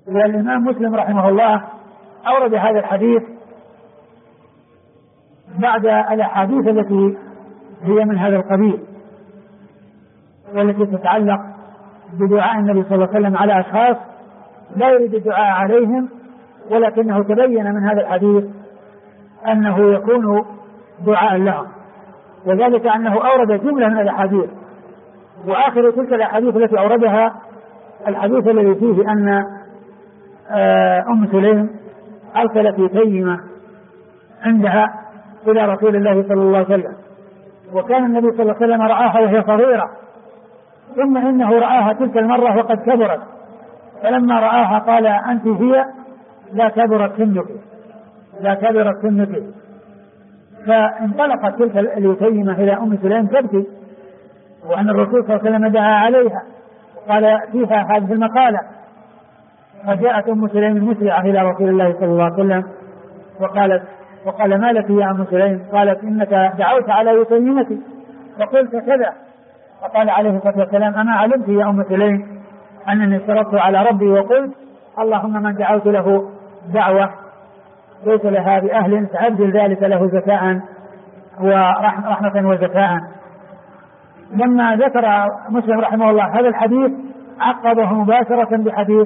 والإمام مسلم رحمه الله أورد هذا الحديث بعد الأحاديث التي هي من هذا القبيل والتي تتعلق بدعاء النبي صلى الله عليه وسلم على أشخاص لا يريد الدعاء عليهم، ولكنه تبين من هذا الحديث أنه يكون دعاء لهم، وذلك أنه أورد جملة من الأحاديث، وآخر تلك الأحاديث التي أوردها الحديث الذي فيه أن أم سليم أرسلت تيمة عندها إلى رسول الله صلى الله عليه وسلم، وكان النبي صلى الله عليه وسلم رآها وهي صغيرة، ثم إنه رآها تلك المرة وقد كبرت، فلما رآها قال أنت هي لا كبرت سنك، فانطلقت تلك اليتيمة إلى أم سليم تبكي، وأن الرسول صلى الله عليه وسلم دعا عليها وقال فيها هذه المقالة، فجاءت أم سليم مسرعة إلى رسول الله صلى الله عليه وسلم وقال ما لك يا أم سليم؟ قالت إنك دعوت على يتيمتي فقلت كذا، فقال عليه الصلاة والسلام أما علمت يا أم سليم أنني اشترطت على ربي وقلت اللهم من دعوت له دعوة ليس لها بأهل فأبدل ذلك له زكاء ورحمة وزكاء. لما ذكر مسلم رحمه الله هذا الحديث عقبه مباشرة بحديث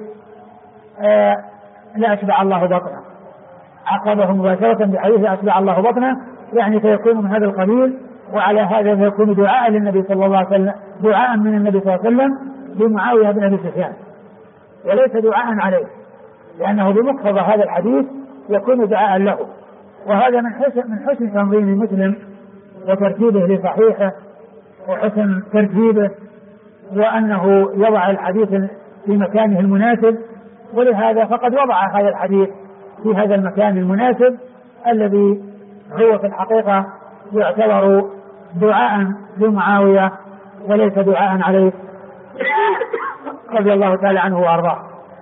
لا أشبع الله بطنه، عقبه مباشرة بحديث لا أشبع الله بطنه، يعني فيكون من هذا القبيل، وعلى هذا فيكون دعاء للنبي صلى الله عليه وسلم، دعاء من النبي صلى الله عليه وسلم لمعاوية بن أبي سفيان، وليس دعاء عليه، لأنه بمقتضى هذا الحديث يكون دعاء له. وهذا من حسن تنظيم مسلم وترتيبه لصحيحه وحسن ترتيبه، وأنه يضع الحديث في مكانه المناسب، ولهذا فقد وضع هذا الحديث في هذا المكان المناسب الذي هو في الحقيقة يعتبر دعاء لمعاوية وليس دعاء عليه رضي الله تعالى عنه وأرضاه.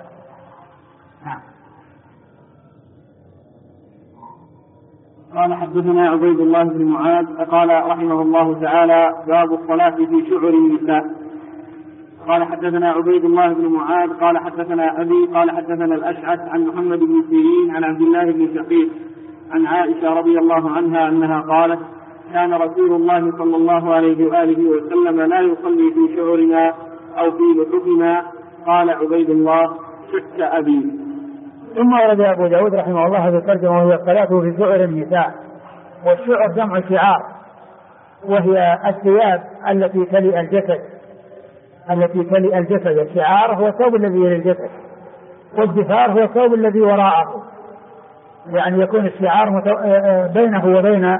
قال حدثنا عبيد الله بن معاذ قال رحمه الله تعالى باب الصلاة في شعر النساء. قال حدثنا عبيد الله بن معاذ قال حدثنا أبي قال حدثنا الأشعث عن محمد بن سيرين عن عبد الله بن شقيق عن عائشة رضي الله عنها أنها قالت كان رسول الله صلى الله عليه وآله وسلم لا يصلي في شعرنا أو في لحفنا. قال عبيد الله شك أبي. ثم ورد أبو داود رحمه الله هذا الترجمة وهي الصلاة في شعر النساء، والشعر جمع شعار، وهي الثياب التي تلي الجسد، الشعار هو الثوب الذي يلي الجسد، والدفار هو الثوب الذي وراءه، يعني يكون الشعار بينه وبين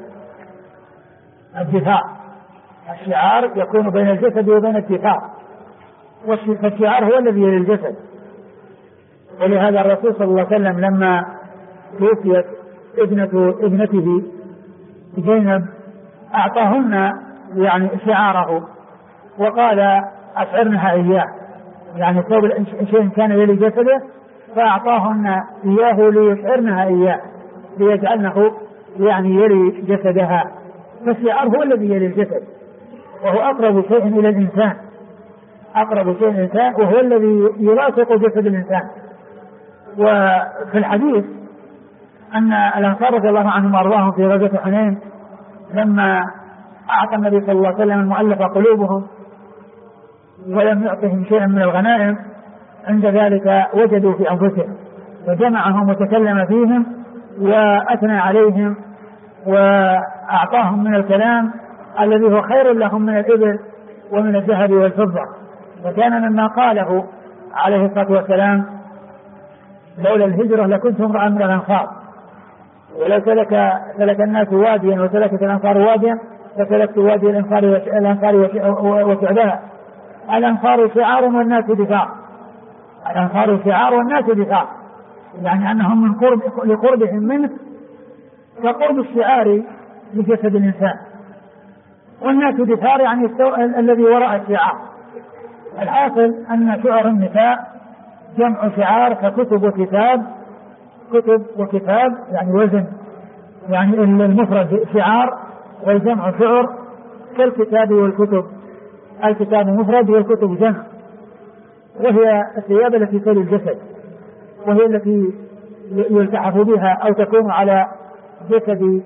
الدفاع، الشعار يكون بين الجسد وبين الدفاع، والشعار هو الذي يلي الجسد. ولهذا الرسول صلى الله عليه وسلم لما توفيت ابنته زينب أعطاهن يعني شعاره وقال أشعرنها إياه، يعني ثوب شيء كان يلي جسده فأعطاهن إياه ليشعرنها إياه ليجعلنه يعني يلي جسدها، فالشعار هو الذي يلي الجسد، وهو أقرب شيء إلى الإنسان، وهو الذي يلاصق جسد الإنسان. وفي الحديث أن الأنصار رضي الله عنهم وأرضاهم في غزوة حنين لما أعطى النبي صلى الله عليه وسلم المؤلف قلوبهم ولم يعطهم شيئا من الغنائم، عند ذلك وجدوا في أنفسهم فجمعهم وتكلم فيهم وأثنى عليهم وأعطاهم من الكلام الذي هو خير لهم من الإبل ومن الذهب والفضة. وكان مما قاله عليه الصلاة والسلام لولا الهجرة لكنت امرأ من الأنصار، ولو سلك الناس واديا وسلكت الأنصار واديا فسلكت وادي الأنصار وشعبها. الأنصار شعار والناس دفاع، يعني أنهم من لقربهم منه كقرب الشعار لجسد الإنسان، والناس دفاع يعني الذي وراء الشعار. الحاصل أن شعر النساء جمع شعار ككتب وكتاب يعني وزن، يعني المفرد شعار والجمع شعر كالكتاب والكتب، الكتاب مفرد والكتب جمع، وهي الثياب التي تلي الجسد وهي التي يلتحف بها أو تكون على جسد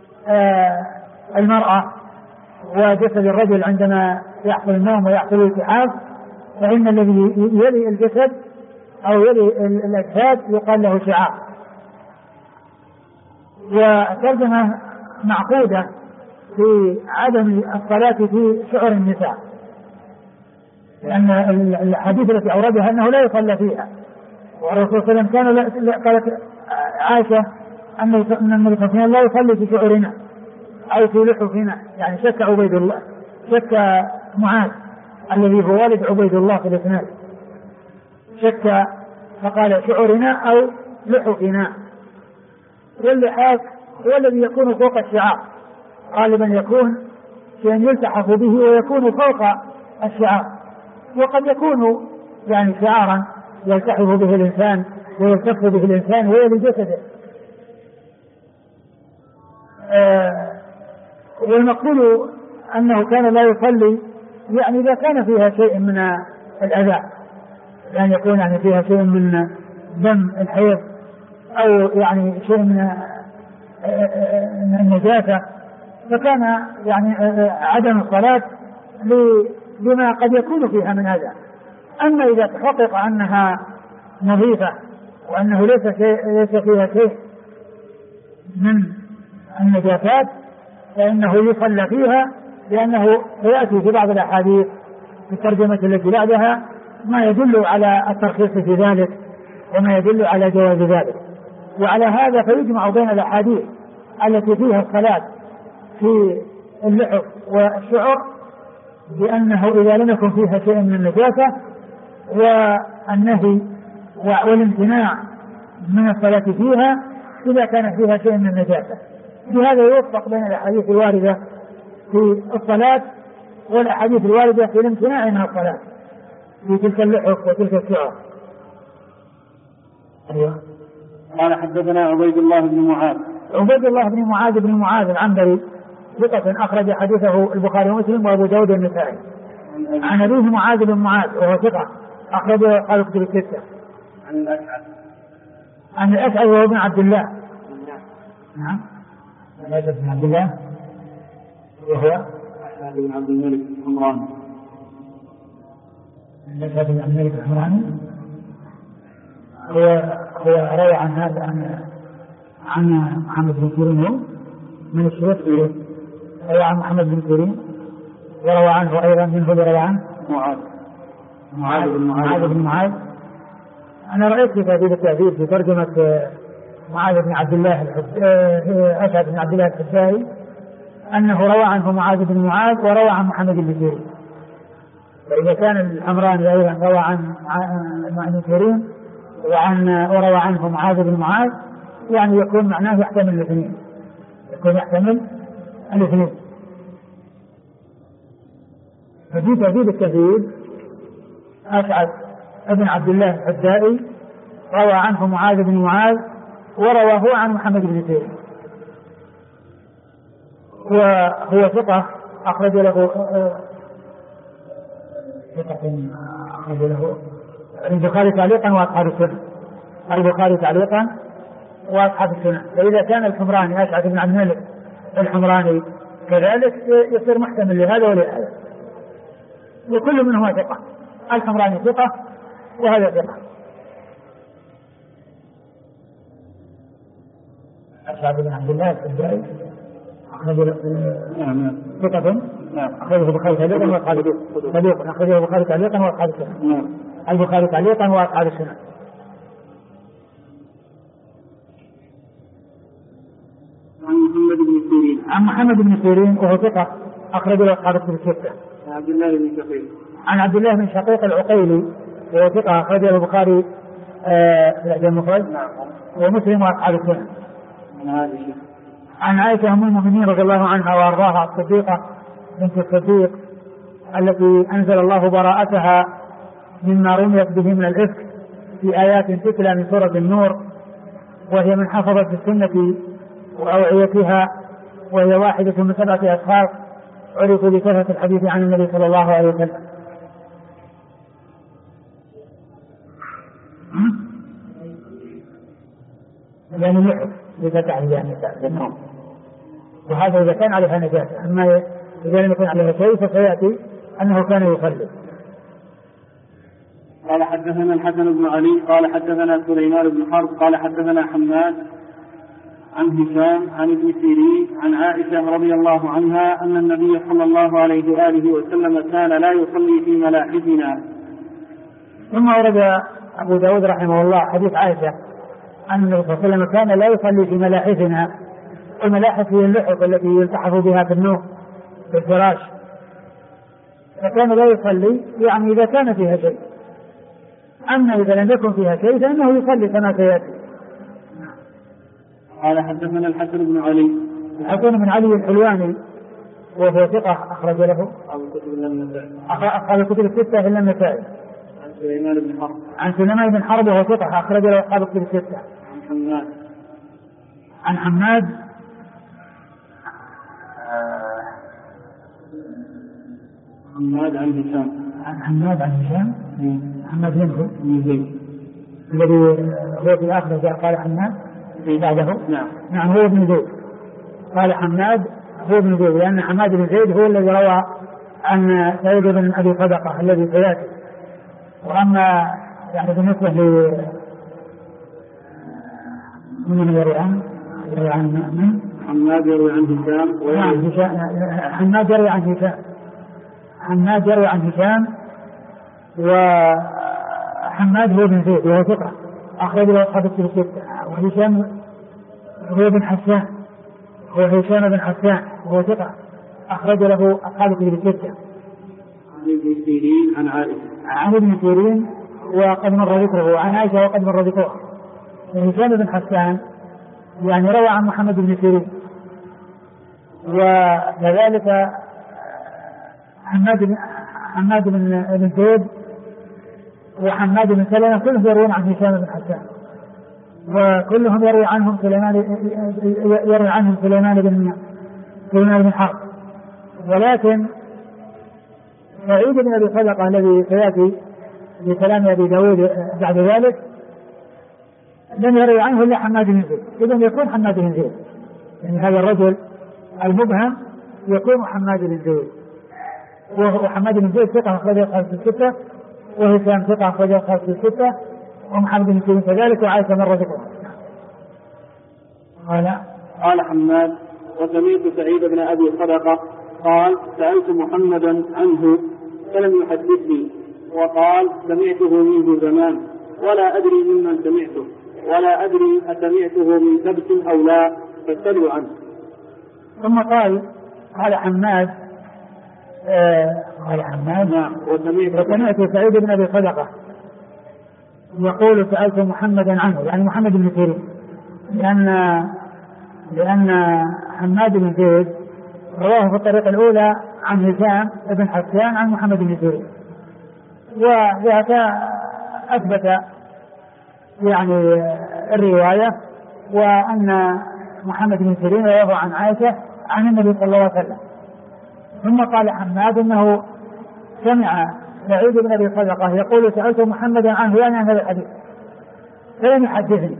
المرأة وجسد الرجل عندما يحصل النوم ويحصل الالتحاف، فإن الذي يلي الجسد أو يلي الأجساد يقال له شعار. وترجمة معقودة في عدم الصلاة في شعر النساء، لأن الحديث التي أوردها أنه لا يصلى فيها، والرسول صلى الله عليه وسلم قالت عائشة أن النبي صلى الله عليه وسلم لا يصلي في شعرنا أو في لحفنا، يعني شك عبيد الله، شك معاذ الذي هو والد عبيد الله في الإسناد، شك فقال شعرنا أو لحفنا. واللحاف هو الذي يكون فوق الشعار، غالبا يكون شيئا يلتحف به ويكون فوق الشعار، وقد يكون يعني شعارا يلتحف به الإنسان ويلتف به الإنسان ويلي جسده. والمقصود أنه كان لا يصلي يعني إذا كان فيها شيء من الأذى، يعني يكون يعني فيها شيء من دم الحيض أو يعني شيء من النجاسة، فكان يعني عدم الصلاة لما قد يكون فيها من أذى. أما إذا تحقق أنها نظيفة وأنه ليس فيها شيء من النجاسات فإنه يصلى فيها، لأنه سيأتي في بعض الأحاديث في الترجمة التي بعدها ما يدل على الترخيص في ذلك وما يدل على جواز ذلك. وعلى هذا فيجمع بين الأحاديث التي فيها الصلاة في اللحف والشعر بأنه إذا لم يكن فيها شيء من النجاسة، والنهي والامتناع من الصلاة فيها إذا كان فيها شيء من النجاسة. بهذا يوفق بين الأحاديث الواردة في الصلاة والأحاديث الواردة في الامتناع من الصلاة في تلك اللحف وتلك الشعر. أيوه. قال حدثنا عبيد الله بن معاذ. عبيد الله بن معاذ بن معاذ العنبري ثقة أخرج حديثه البخاري ومسلم وأبو داود والنسائي. عن أبيه معاذ بن معاذ وهو ثقة أخرجه قال كتب الستة. عن الأشعث. عن الأشعث وهو ابن عبد الله. نعم. الأشعث بن عبد الله وهو أشعث بن عبد الملك الحمراني. الأشعث بن عبد الملك الحمراني هو روى عن هذا عن محمد بن سيرين من الشيخ، روى عن محمد بن سيرين وروى عنه أيضا من هو روى عنه معاذ بن معاذ. أنا رأيت في تهذيب التهذيب في ترجمة معاذ بن عبد الله أشعث بن عبد الله الحجاري أنه روى عنه معاذ بن معاذ وروى عن محمد بن سيرين. فإذا كان الحمراني أيضا روى عن بن سيرين وروى عنه معاذ بن معاذ يعني يكون معناه يحتمل الاثنين، يكون يحتمل الاثنين. ففي تهذيب التهذيب أشعث ابن عبد الله الحدائي روى عنه معاذ بن معاذ ورواه عن محمد بن سيرين، وهو ثقة أخرج له البخاري تعليقا وأصحاب السنة، البخاري تعليقا وأصحاب السنة. فإذا كان الحمراني أشعث بن عبد الملك الحمراني كذلك يصير محتمل لهذا ولهذا، وكل منهما ثقة، الحمراني ثقة وهذا ثقة. أشعث بن عبد الله الحجاري ثقة أخرجه البخاري تعليقا وأصحاب السنة، أخرجه البخاري تعليقا وأصحاب السنة، البخاري تعليقا وأصحاب السنة. عن محمد بن سيرين وهو ثقة أخرج له أصحاب الكتب الستة. عن عبد الله بن شقيق. عن عبد الله بن شقيق العقيلي وهو ثقة أخرج له البخاري في الأدب المفرد ومسلم وأصحاب السنة. عن عائشة أم المؤمنين رضي الله عنها وأرضاها الصديقة بنت الصديق التي أنزل الله براءتها مما رميت به من الإفك في آيات تتلى من سورة النور، وهي من حفظت السنة وأوعيتها، وهي واحدة من 7 أشخاص عرفوا بكثرة الحديث عن النبي صلى الله عليه وسلم. يعني اللحف لفتح يعني للنوم، وهذا إذا كان عليها نجاسة. أما إذا لم يكن عليها شيء فسيأتي أنه كان يصلي. قال حدثنا الحسن بن علي قال حدثنا سليمان بن حرب قال حدثنا حماد عن هشام عن ابن سيرين عن عائشة رضي الله عنها أن النبي صلى الله عليه وآله وسلم كان لا يصلي في ملاحفنا. ثم ورد أبو داود رحمه الله حديث عائشة أن النبي صلى الله عليه وسلم كان لا يصلي في ملاحفنا. الملاحف هي اللحف التي يلتحف بها في النوم في الفراش، فكان لا يصلي يعني إذا كان فيها شيء. أما إذا لم يكن فيها شيء فإنه يصلي كما سيأتي. قال حدثنا الحسن بن علي. الحسن بن علي الحلواني وهو ثقة أخرج له أصحاب الكتب الستة إلا النسائي. عن سليمان بن حرب. عن سليمان بن حرب وهو ثقة أخرج له أصحاب الكتب الستة. عن حماد عن هشام. حماد عن هشام. حماد بن زيد الذي هو في آخر قال حماد بعده. نعم هو ابن زيد. قال حماد هو ابن زيد لأن حماد بن زيد هو الذي روى عن سعيد بن أبي صدقة الذي سيأتي. وأما يعني بالنسبة ل من يروي عن حماد يروي عن هشام. حماد يروي عن هشام. حماد يروي عن هشام وحماد هو بن زيد وهو ثقة أخرج له أصحاب الكتب الستة. وهشام هو بن حسان هو هشام بن حسان وهو ثقة أخرج له أصحاب الكتب الستة. عن ابن سيرين عن عائشة. عن ابن سيرين وقد مر ذكره عن عائشة وقد مر ذكره. هشام بن حسان يعني روى عن محمد بن سيرين، وكذلك حماد بن زيد وحماد بن سلمة كلهم يروون عن هشام بن حسان، وكلهم يروي عنهم سليمان بن حرب. ولكن سعيد بن أبي صدقة الذي سيأتي بكلام أبي داود بعد ذلك لم يروي عنه إلا حماد بن زيد. إذن يكون حماد بن زيد يعني هذا الرجل المبهم يكون حماد بن زيد. وحماد بن زيد ثقة أخرج أصحاب الستة، وهشام ثقة أخرج أصحاب الستة، ومحمد بن سيرين كذلك، وعائشة مر ذكرها. قال حماد وسمعت سعيد بن أبي صدقة قال سألت محمدا عنه فلم يحدثني، وقال سمعته منذ زمان ولا أدري ممن سمعته ولا أدري أسمعته من ثبت أو لا فاسألوا عنه. ثم قال حماد نعم وسمعت سعيد بن أبي صدقة يقول سألت محمدا عنه يعني محمد بن سيرين، لأن حماد بن زيد رواه في الطريقة الأولى عن هشام بن حسان عن محمد بن سيرين، وذاك أثبت يعني الرواية، وأن محمد بن سيرين رواه عن عائشة عن النبي صلى الله عليه وسلم. ثم قال حماد انه سمع سعيد بن ابي صدقة يقول سألت محمدا عنه يعني عن هذا الحديث فلم يحدثني،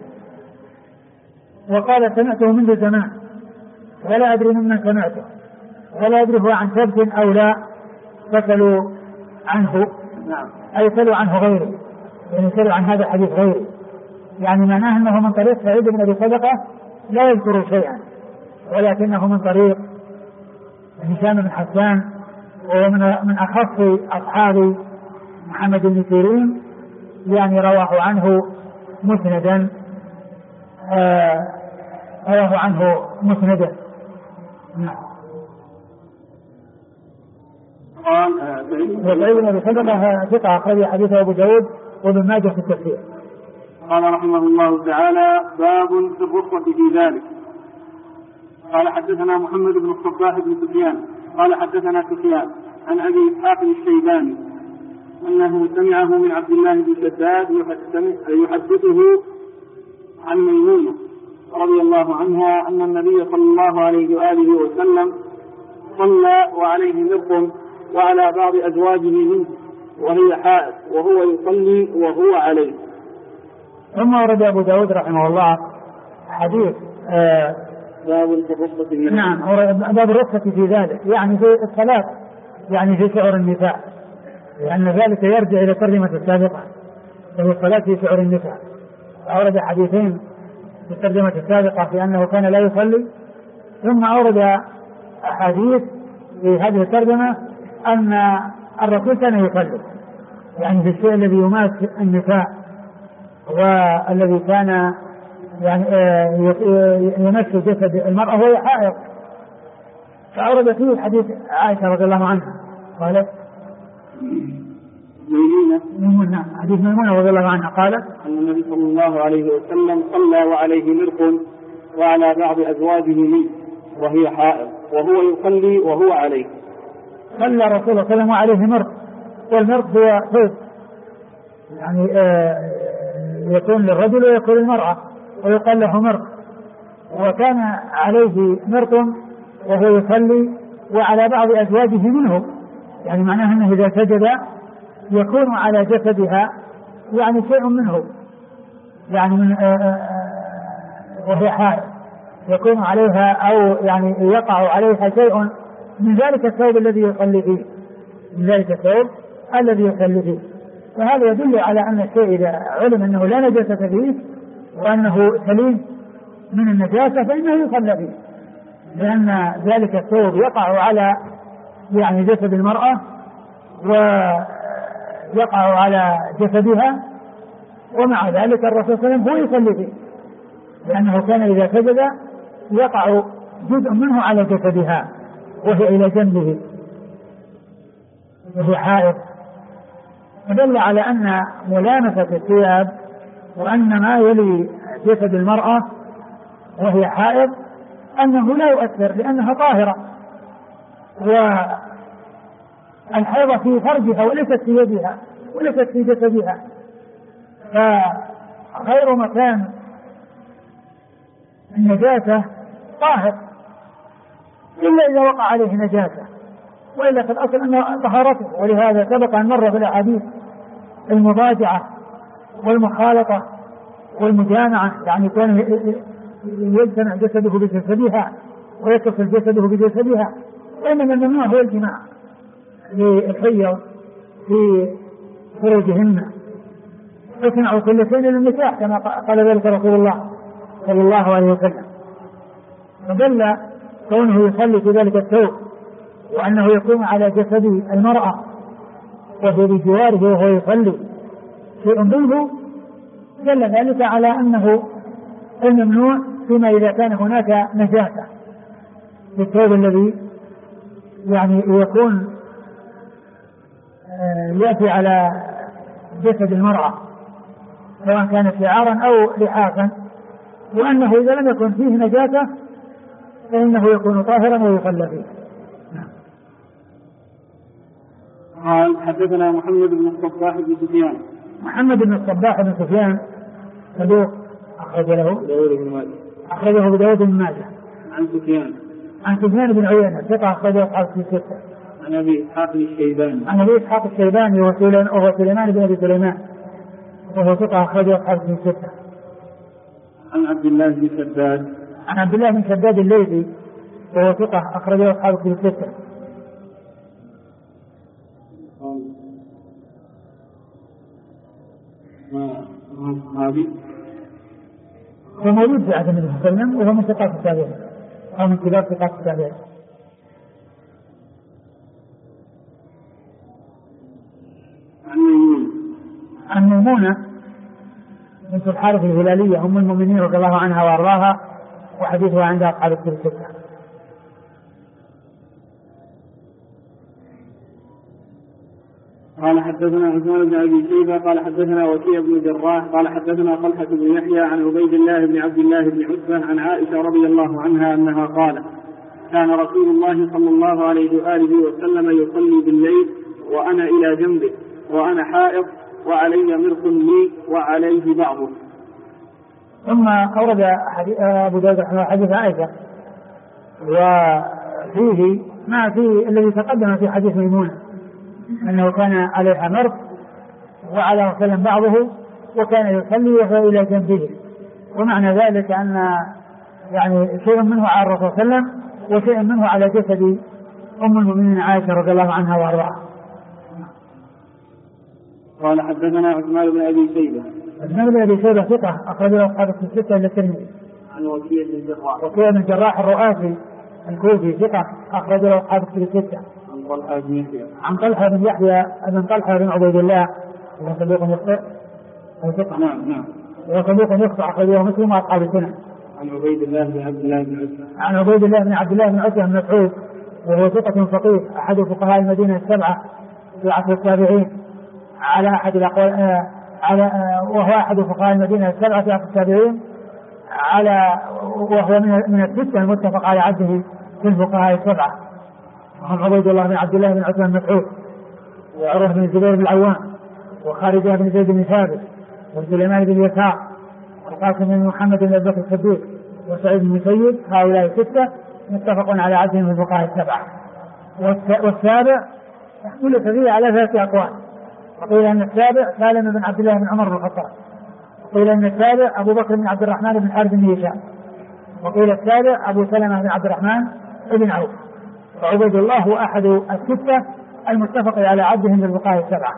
وقال سمعته منذ زمان ولا ادري ممن سمعته ولا ادري هو عن ثبت او لا فسألوا عنه. اي سألوا عنه غيره، يعني سألوا عن هذا الحديث غيره، يعني معناه انه من طريق سعيد بن ابي صدقة لا يذكر شيئا، ولكنه من طريق هشام بن حسان وهو من أخص أصحاب محمد بن سيرين، يعني رواه عنه مسندا وسعيد بن أبي صدقة ثقة أخرج حديثه أبو داود وابن ماجه في التفسير. قال رحمه الله تعالى باب في الرخصة في ذلك. قال حدثنا محمد بن الصباح بن سفيان قال حدثنا سفيان عن أبي إسحاق الشيباني أنه سمعه من عبد الله بن شداد يحدثه عن ميمونة رضي الله عنها أن النبي صلى الله عليه وآله وسلم صلى وعليه مرق وعلى بعض أزواجه منه وهي حائض وهو يصلي وهو عليه. ثم ورد أبو داود رحمه الله حديث باب الرخصة. نعم باب الرخصة في ذلك، يعني في الصلاة يعني في شعر النساء، لأن ذلك يرجع إلى الترجمة السابقة وهي الصلاة في شعر النساء. أورد حديثين في الترجمة السابقة في أنه كان لا يصلي، ثم أورد أحاديث في هذه الترجمة أن الرسول كان يصلي، يعني في الشيء الذي يماس النساء والذي كان يعني يمس جسد المرأة وهي حائض. فأورد فيه حديث عائشة رضي الله عنها قالت ميمونة حديث ميمونة رضي الله عنها قالت أن النبي صلى الله عليه وسلم صلى وعليه مرق وعلى بعض أزواجه لي وهي حائض وهو يصلي وهو عليه. صلى رسول الله صلى الله عليه وسلم وعليه مرق، والمرق هو ثوب يعني يكون للرجل ويكون للمرأة ويقال له مرق، وكان عليه مرق وهو يصلي وعلى بعض أزواجه منه، يعني معناه أنه إذا سجد يكون على جسدها يعني شيء منه، يعني من وهي حائض يكون عليها أو يعني يقع عليها شيء من ذلك الثوب الذي يصلي فيه، من ذلك الثوب الذي يصلي فيه. وهذا يدل على أن الشيء إذا علم أنه لا نجاسة فيه وأنه سليم من النجاسة فإنه يصلى فيه، لأن ذلك الثوب يقع على يعني جسد المرأة ويقع على جسدها، ومع ذلك الرسول صلى الله عليه وسلم هو يصلي فيه، لأنه كان إذا سجد يقع جزء منه على جسدها وهي إلى جنبه وهي حائض. فدل على أن ملامسة الثياب وأن ما يلي جسد المرأة وهي حائض أنه لا يؤثر لأنها طاهرة، والحيضة في فرجها وليست في يدها وليست في جسدها، فغير مكان النجاسة طاهر إلا إذا وقع عليه نجاسة، وإلا في الأصل أنه طهارته. ولهذا سبق أن مر في الأحاديث المضاجعة والمخالطة والمجامعة، يعني كان يجتمع جسده بجسدها ويتصل جسده بجسدها، وإنما الممنوع هو الجماع للحيض في فروجهن، اصنعوا كل شيء للنكاح كما قال ذلك رسول الله صلى الله عليه وسلم. فدل كونه يصلي في ذلك الثوب وأنه يقوم على جسد المرأة وهو بجواره وهو يصلي شيء منه، دل ذلك على أنه الممنوع فيما إذا كان هناك نجاسة في الثوب الذي يعني يكون يأتي على جسد المرأة سواء كان شعارا أو لحافا، وأنه إذا لم يكن فيه نجاسة فإنه يكون طاهرا ويصلى فيه. قال حدثنا محمد بن الصباح بن سفيان. محمد بن الصباح بن سفيان صدوق أخرجه أبو داود بن ماجه. عن سفيان بن عيينة ثقة أخرجه أصحاب في ستة. عن أبي إسحاق الشيباني. عن أبي إسحاق الشيباني وهو سليمان بن أبي سليمان وهو ثقة أخرجه أصحاب في ستة. عن عبد الله بن شداد. عن عبد الله بن شداد الليثي وهو ثقة أخرجه أصحاب في ستة. هو موجود في عهد النبي صلى الله عليه وسلم وهو من ثقات التابعين أو من كبار ثقات التابعين. عن ميمونة بنت الحارث الهلالية أم المؤمنين رضي الله عنها وأرضاها، وحديثها عند أصحاب الكتب الستة. قال حدثنا عثمان بن أبي شيبة قال حدثنا وكيع بن جراح قال حدثنا طلحة بن يحيى عن عبيد الله بن عبد الله بن عتبة عن عائشة رضي الله عنها أنها قالت كان رسول الله صلى الله عليه وآله وسلم يصلي بالليل وأنا إلى جنبه وأنا حائض وعلي مرق لي وعليه بعضه. ثم أورد أبو داود حديث عائشة وفيه ما فيه الذي تقدم في حديث ميمونة أنه كان عليها مرق وعلى وسلم بعضه وكان يصلي وهو إلى جنبه، ومعنى ذلك أن يعني شيء منه على الرسول صلى الله عليه وسلم وشيء منه على جسد أم المؤمنين عائشة رضي الله عنها وأرضاها. قال حدثنا عثمان بن أبي شيبة. عثمان بن أبي شيبة ثقة أخرج له أصحاب الستة إلا الترمذي. عن وكيع بن الجراح. وكيع بن الجراح الرؤاسي الكوفي ثقة أخرج له أصحاب الستة. عن طلحة بن يحيى. عن طلحة بن يحيى بن طلحة بن عبيد الله وهو صديق يخطئ. نعم. وهو صديق يخطئ أخرجه مسلم وأصحاب السنن. عن عبيد الله بن عبد الله بن عتبة. عن عبيد الله بن عبد الله بن عتبة بن مسعود وهو ثقة فقيه أحد فقهاء المدينة السبعة في عصر التابعين على أحد الأقوال وهو أحد فقهاء المدينة السبعة في عصر التابعين وهو من الستة المتفق على عده في الفقهاء السبعة. وهم عبيد الله بن عبد الله بن عتبة بن مسعود وعروة بن الزبير بن العوام وخارجة بن زيد بن ثابت وسليمان بن يسار والقاسم بن محمد بن أبي بكر الصديق وسعيد بن المسيب. هؤلاء الستة متفقون على عدهم في الفقهاء السبعة. والسابع اختلف فيه على ثلاثة أقوال. وقيل أن السابع سالم بن عبد الله بن عمر بن الخطاب. وقيل أن السابع أبو بكر بن عبد الرحمن بن حارث بن هشام. وقيل السابع أبو سلمة بن عبد الرحمن بن عوف. وعبيد الله هو أحد الستة المتفق على عدهم في الفقهاء السبعة.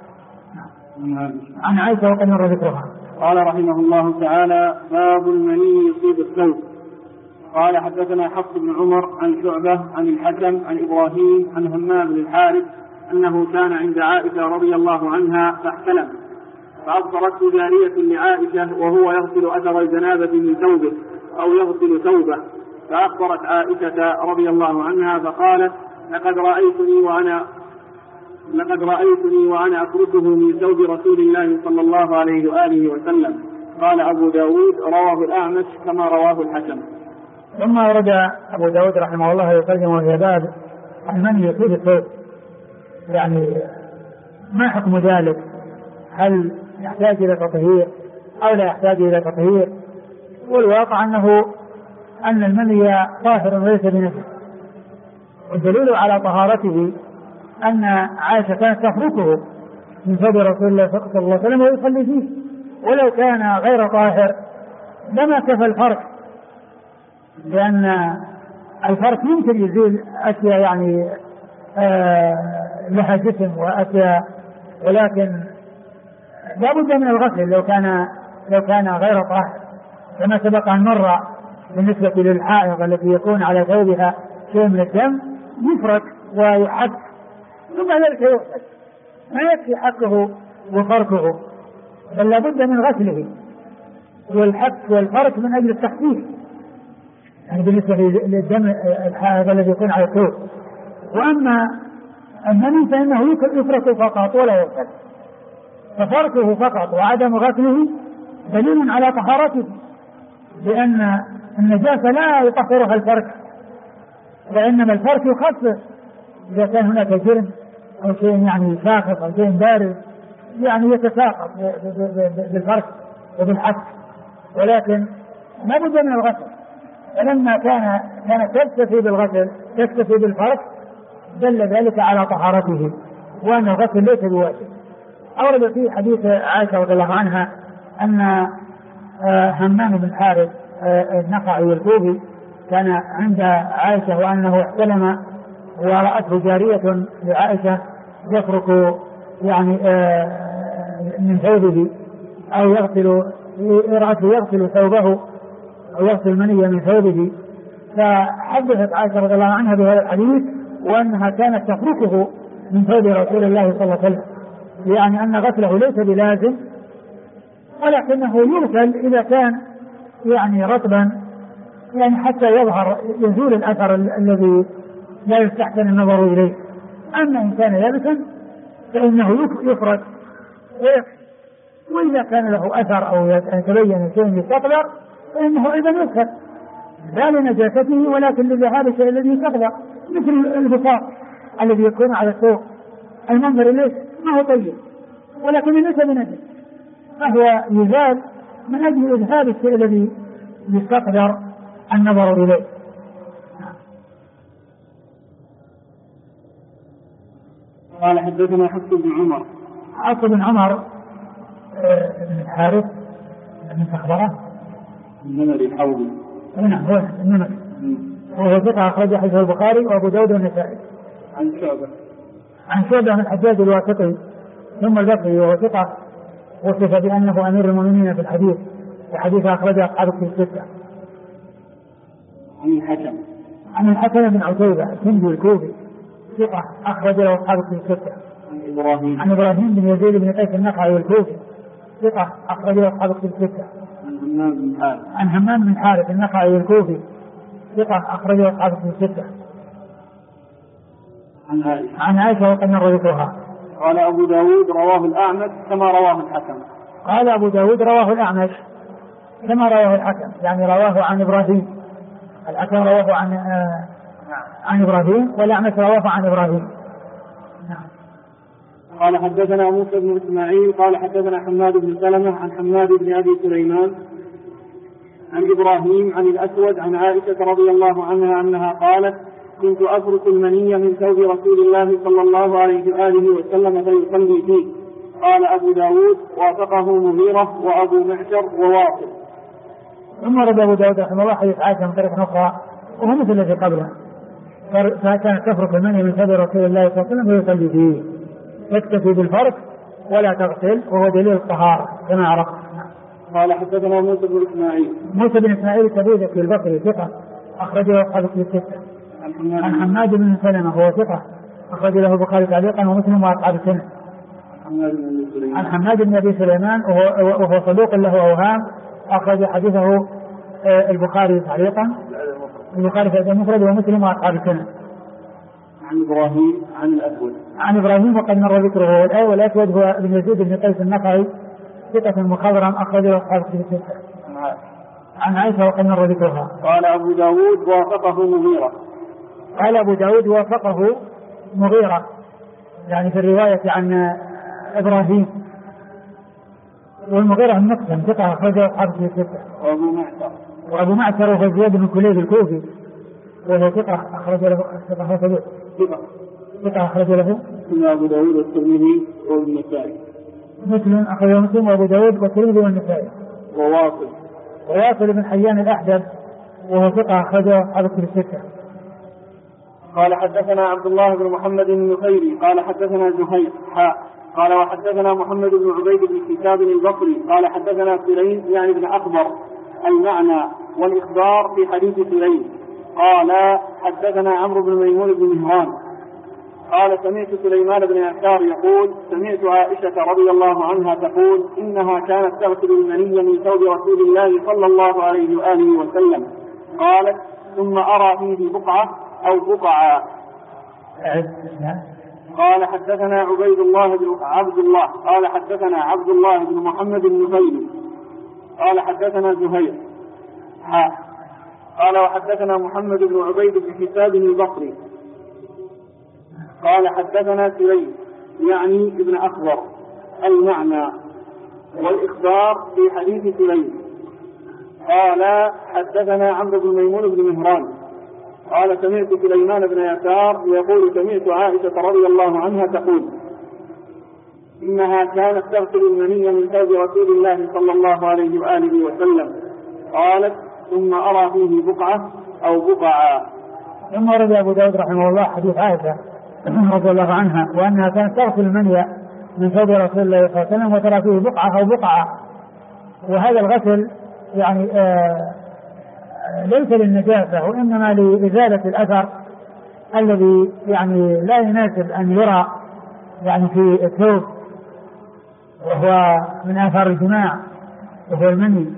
عن عائشة وقد مر ذكرها. قال رحمه الله تعالى: باب المني يصيب الثوب. قال حدثنا حفص بن عمر عن شعبة عن الحكم عن إبراهيم عن همام بن الحارث أنه كان عند عائشة رضي الله عنها فاحتلم، فأبصرته جارية لعائشة وهو يغسل أثر الجنابة من ثوبه أو يغسل ثوبه، فأخبرت عائشة رضي الله عنها فقالت: لقد رأيتني وأنا أفركه من ثوب رسول الله صلى الله عليه وآله وسلم. قال أبو داود: رواه الأعمش كما رواه الحكم. ثم ورد أبو داود رحمه الله يترجم في باب المني يصيب الثوب، يعني ما حكم ذلك؟ هل يحتاج إلى تطهير أو لا يحتاج إلى تطهير؟ والواقع أن المني طاهر وليس بنجس، والدليل على طهارته أن عائشة كانت تفركه من ثوب رسول الله صلى الله عليه وسلم ويصلي فيه، ولو كان غير طاهر لما كفى الفرك، لأن الفرك يمكن يزيل أشياء يعني لها جسم وأشياء، ولكن لا بد من الغسل لو كان غير طاهر، كما سبق أن مر بالنسبة للحائض التي يكون على ثوبها شيء من الدم يفرك ويحك، ثم ذلك يغسل، ما يكفي حكه وفركه، بل لا بد من غسله والحك والفرك من أجل التخفيف، يعني بالنسبة للدم الحائض الذي يكون على الثوب. وأما المني فإنه يفرك فقط ولا يغسل، ففركه فقط وعدم غسله دليل على طهارته، لأن النجاسة لا يطهرها الفرك، وإنما الفرك يخفف إذا كان هناك جرم أو شيء يعني ساقط أو شيء بارد يعني يتساقط بالفرك وبالحك، ولكن ما بد من الغسل. فلما كانت تكتفي بالغسل تكتفي بالفرك دل ذلك على طهارته وأن الغسل ليس بواجب. أورد في حديث عائشة رضي الله عنها أن همام بن الحارث النخعي الكوفي كان عند عائشة وأنه احتلم ورأته جارية لعائشة يفرك يعني من ثوبه أو يغسل ثوبه أو يغسل مني من ثوبه، فحدثت عائشة رضي الله عنها بهذا الحديث وأنها كانت تفركه من ثوب رسول الله صلى الله عليه وسلم، يعني أن غسله ليس بلازم ولكنه يغسل إذا كان يعني رطبا، يعني حتى يزول الأثر الذي لا يستحسن النظر إليه. أما إن كان يابسا فإنه يفرك ويكفي، وإذا كان له أثر أو يتبين شيء يستقذر فإنه أيضا يغسل لا لنجاسته ولكن لذهاب الشيء الذي يستقذر، مثل البصاق الذي يكون على الثوب، المنظر ليس ما هو طيب ولكن ليس بنجس، فهو يزال من أجل إذهاب الشيء الذي يستقذر النظر إليه. قال حدثنا حفص بن عمر. حفص بن عمر بن الحارث بن صخبرة النمري الحوضي نعم هو النمك، وهو ثقة أخرج حديثه البخاري وأبو داود والنسائي. عن شعبة من الحجاج الواسطي ثم البصري، وهو ثقة وصف بأنه أمير المؤمنين في الحديث، وحديث أخرجه أصحاب الكتب الستة. عن الحكم بن عتيبة الكندي الكوفي ثقة أخرج له أصحاب الكتب الستة. عن إبراهيم بن يزيد بن قيس النخعي الكوفي ثقة أخرج له أصحاب الكتب الستة. عن همام بن حارث النخعي الكوفي ثقة أخرج له أصحاب الكتب الستة. عن عائشة وقد مر ذكرها. قال أبو داود رواه الأعمش كما رواه الحكم. قال أبو داود رواه الأعمش كما رواه الحكم، يعني رواه عن إبراهيم، الحكم رواه عن إبراهيم، والأعمش رواه عن إبراهيم. نعم. قال حدثنا موسى بن إسماعيل قال حدثنا حماد بن سلمة عن حماد بن أبي سليمان عن إبراهيم عن الأسود عن عائشة رضي الله عنها أنها قالت: كنت أفرك المني من ثوب رسول الله صلى الله عليه وآله وسلم فيصلي فيه. قال أبو داود: وافقه مغيرة وأبو معشر وواصل. ثم رد أبو داود رحمه الله حديث عائشة من طريق أخرى وهو مثل الذي قبله، فكانت تفرك المني من ثوب رسول الله صلى الله عليه وسلم فيصلي فيه، تكتفي بالفرك ولا تغسل، وهو دليل الطهارة كما عرفنا. قال حدثنا موسى بن إسماعيل. موسى بن إسماعيل التبوذكي البصري ثقة أخرجه أصحاب الكتب الستة. عن حماد بن سلمة هو ثقة أخرج له البخاري تعليقا ومسلم وأصحاب السنة. عن حماد بن أبي سليمان وهو صدوق له أوهام أخرج حديثه البخاري تعليقا، البخاري في المفرد ومسلم وأصحاب السنة. عن إبراهيم عن الأسود. عن إبراهيم وقد مر ذكره، والأسود هو ابن يزيد بن قيس النخعي ثقة مخضرم أخرج له أصحاب الكتب الستة. عن عائشة وقد مر ذكرها. قال أبو داود: وافقه مغيرة. قال أبو داود: وافقه مغيرة، يعني في الرواية عن إبراهيم، والمغيرة المقسم ثقة أخرجه أصحاب الكتب الستة. وأبو معشر وهو زياد بن كليب الكوفي وهو ثقة أخرج له ثقة أخرج له أبو داود والترمذي والنسائي. مسلم أخرجه مسلم وأبو داود والترمذي والنسائي. وواصل بن حيان الأحدب وهو ثقة أخرجه أصحاب الكتب الستة. قال حدثنا عبد الله بن محمد النخيري قال حدثنا زهير قال وحدثنا محمد بن عبيد بن كتاب البصري قال حدثنا سليم يعني بن أخبر المعنى والإخبار في حديث سليم. قال حدثنا عمرو بن ميمون بن مهران قال سمعت سليمان بن يسار يقول: سمعت عائشة رضي الله عنها تقول: إنها كانت تغسل المني من ثوب رسول الله صلى الله عليه وآله وسلم. قالت: ثم أرى فيه بقعة أو بقعا. قال حدثنا عبيد الله بن عبد الله قال حدثنا عبد الله بن محمد النخيري قال حدثنا زهير قال وحدثنا محمد بن عبيد بن حساب البصري قال حدثنا سليم يعني ابن أخبر المعنى والإخبار في حديث سليم. قال حدثنا عمرو بن ميمون بن مهران قال سمعت سليمان بن يسار يقول: سمعت عائشة رضي الله عنها تقول: إنها كانت تغسل المني من ثوب رسول الله صلى الله عليه وآله وسلم. قالت: ثم أرى فيه بقعة أو بقعا. ثم ورد أبو داود رحمه الله حديث عائشة رضي الله عنها وأنها كانت تغسل المني من ثوب رسول الله صلى الله عليه وسلم وترى فيه بقعة أو بقعة، وهذا الغسل يعني ليس للنجاسة وإنما لإزالة الأثر الذي يعني لا يناسب أن يرى يعني في الثوب، وهو من آثار الجماع وهو المني،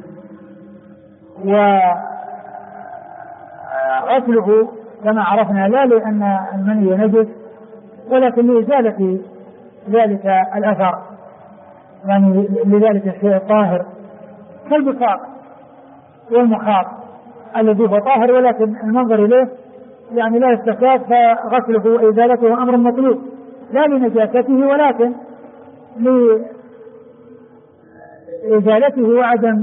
وغسله كما عرفنا لا لأن المني نجس ولكن لإزالة ذلك الأثر، يعني لذلك الشيء الطاهر كالبخار والمخاط الذي هو طاهر ولكن المنظر إليه يعني لا يستفاد، فغسله وإزالته أمر مطلوب لا لنجاسته ولكن لإزالته وعدم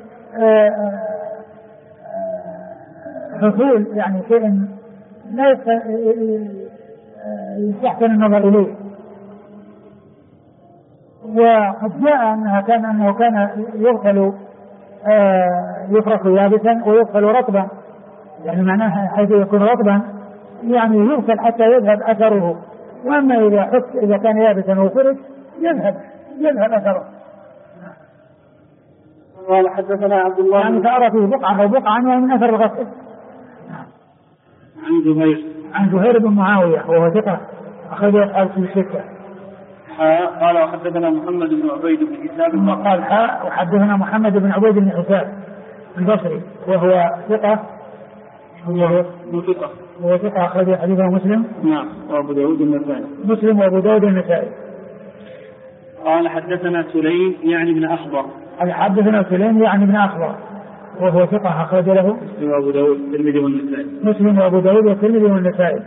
حصول يعني شيء لا يستحسن النظر إليه. وقد جاء أنه كان يغسل يفرك يابسا ويغسل رطبا، يعني معناها حيث يكون رطبا يعني يغسل حتى يذهب أثره، وأما إذا كان يابسا وفرك يذهب أثره. قال حدثنا عبد الله يعني ترى فيه بقعة أو بقعة من أثر الغسل. عن زهير بن معاوية وهو ثقة أخرج أصحاب في الستة. قال وحدثنا محمد بن عبيد بن حساب ثم قال وحدثنا محمد بن عبيد بن حساب البصري وهو ثقة أخرج حديثه مسلم. نعم وأبو داود النسائي. مسلم وأبو داود النسائي. قال حدثنا سليم يعني بن أخضر. حدثنا سليم يعني بن أخضر وهو ثقة أخرج له مسلم وأبو داود والترمذي والنسائي. مسلم وأبو داود والترمذي والنسائي.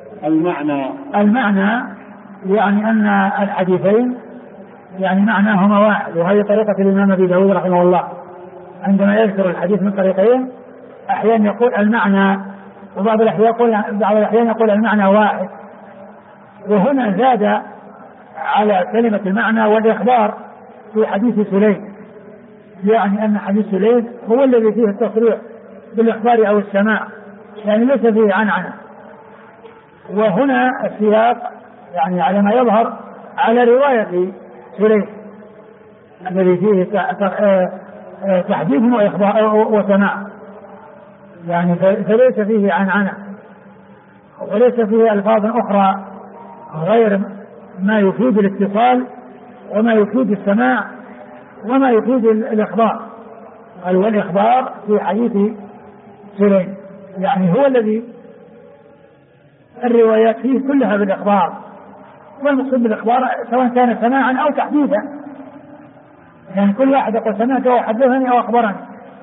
المعنى يعني أن الحديثين يعني معناهما واحد، وهذه طريقة الإمام أبي داود رحمه الله عندما يذكر الحديث من طريقين أحيانا يقول المعنى، وبعض الأحيان يقول المعنى واحد، وهنا زاد على كلمة المعنى والإخبار في حديث سليم، يعني أن حديث سليم هو الذي فيه التصريح بالإخبار أو السماع، يعني ليس فيه عنعنة. وهنا السياق يعني على ما يظهر على رواية سليم الذي فيه تحديث وإخبار وسماع، يعني فليس فيه عنعنة وليس فيه ألفاظ أخرى غير ما يفيد الاتصال وما يفيد السماع وما يفيد الإخبار. قال والإخبار في حديث سليم يعني هو الذي الروايات فيه كلها بالإخبار، والمقصود بالإخبار سواء كان سماعا أو تحديثا، يعني كل واحد يقول سمعت أو حدثني أو أخبرني.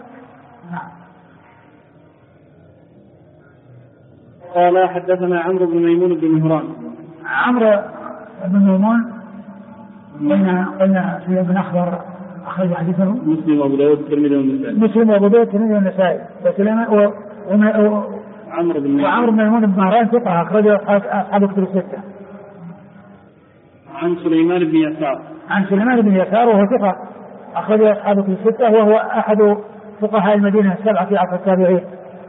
قال حدثنا عمرو بن ميمون بن مهران. عمرو بن ميمون قلنا في ابن أخبر أخرج حديثه مسلم وأبو داود والترمذي والنسائي. مسلم وأبو داود والترمذي والنسائي. وعمرو بن ميمون بن مهران ثقة أخرج أصحاب الكتب الستة. عن سليمان بن يسار وهو ثقة أخرج أصحاب الكتب الستة، وهو أحد فقهاء المدينة السبعة في عصر التابعين.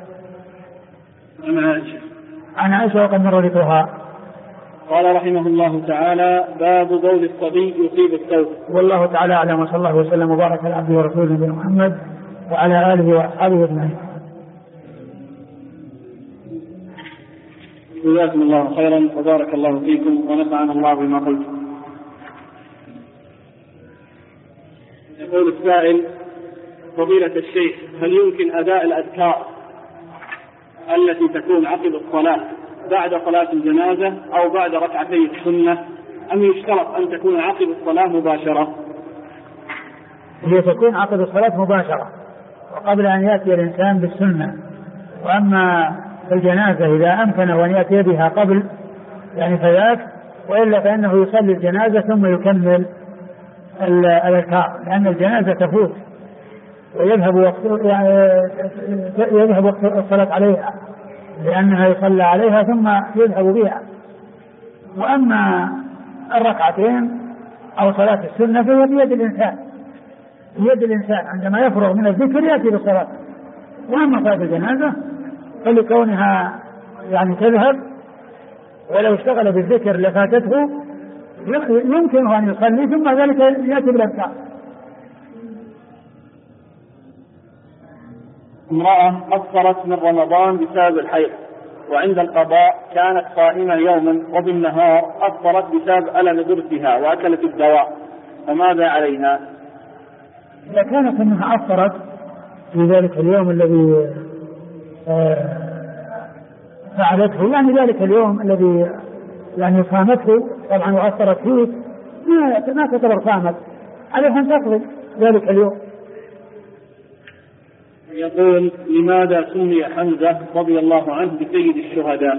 عن عائشة وقد مر ذكرها. قال رحمه الله تعالى باب بول الصبي يصيب الثوب. والله تعالى أعلم، وصلى الله وسلم وبارك على عبده ورسوله نبينا محمد وعلى آله وأصحابه أجمعين. جزاكم الله خيرا وبارك الله فيكم ونفعنا الله بما قلتم. يقول السائل: فضيلة الشيخ، هل يمكن أداء الأذكار التي تكون عقب الصلاة بعد صلاة الجنازة أو بعد ركعتي السنة، أم يشترط أن تكون عقب الصلاة مباشرة؟ هي تكون عقب الصلاة مباشرة وقبل أن يأتي الإنسان بالسنة، وأما في الجنازة إذا أمكنه أن يأتي بها قبل يعني فذاك، وإلا فإنه يصلي الجنازة ثم يكمل الأذكار، لأن الجنازة تفوت ويذهب وقت الصلاة عليها لأنها يصلى عليها ثم يذهب بها. وأما الركعتين أو صلاة السنة فهي بيد الإنسان عندما يفرغ من الذكر يأتي بالصلاة. وأما صلاة الجنازة فلكونها يعني تذهب ولو اشتغل بالذكر لفاتته يمكن أن يصلي ثم ذلك يأتي بالأذكار. امرأة قصرت من رمضان بسبب الحيض، وعند القضاء كانت صائمة يوما وبالنهار قصرت بسبب ألم ضرسها وأكلت الدواء، فماذا عليها؟ إذا كانت أنها قصرت في ذلك اليوم الذي فعلته، يعني ذلك اليوم الذي يعني صامته طبعا وأثرت فيه ما تعتبر صامت، عليها أن تقضي ذلك اليوم. يقول: لماذا سمي حمزة رضي الله عنه بسيد الشهداء؟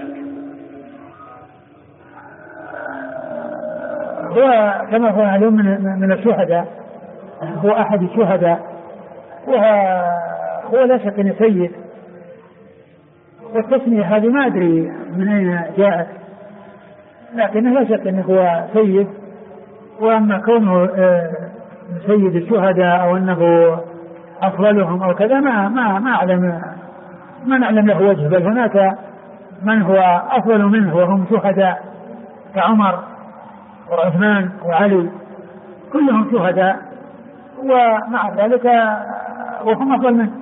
هو كما هو معلوم من الشهداء، هو أحد الشهداء، وهو لا شك أنه سيد، والتسمية هذه ما أدري من أين جاءت، لكن لا شك أنه هو سيد. وأما كونه سيد الشهداء أفضلهم أو كذا ما نعلم له وجه، بل هناك من هو أفضل منه وهم شهداء كعمر وعثمان وعلي، كلهم شهداء ومع ذلك وهم أفضل منه.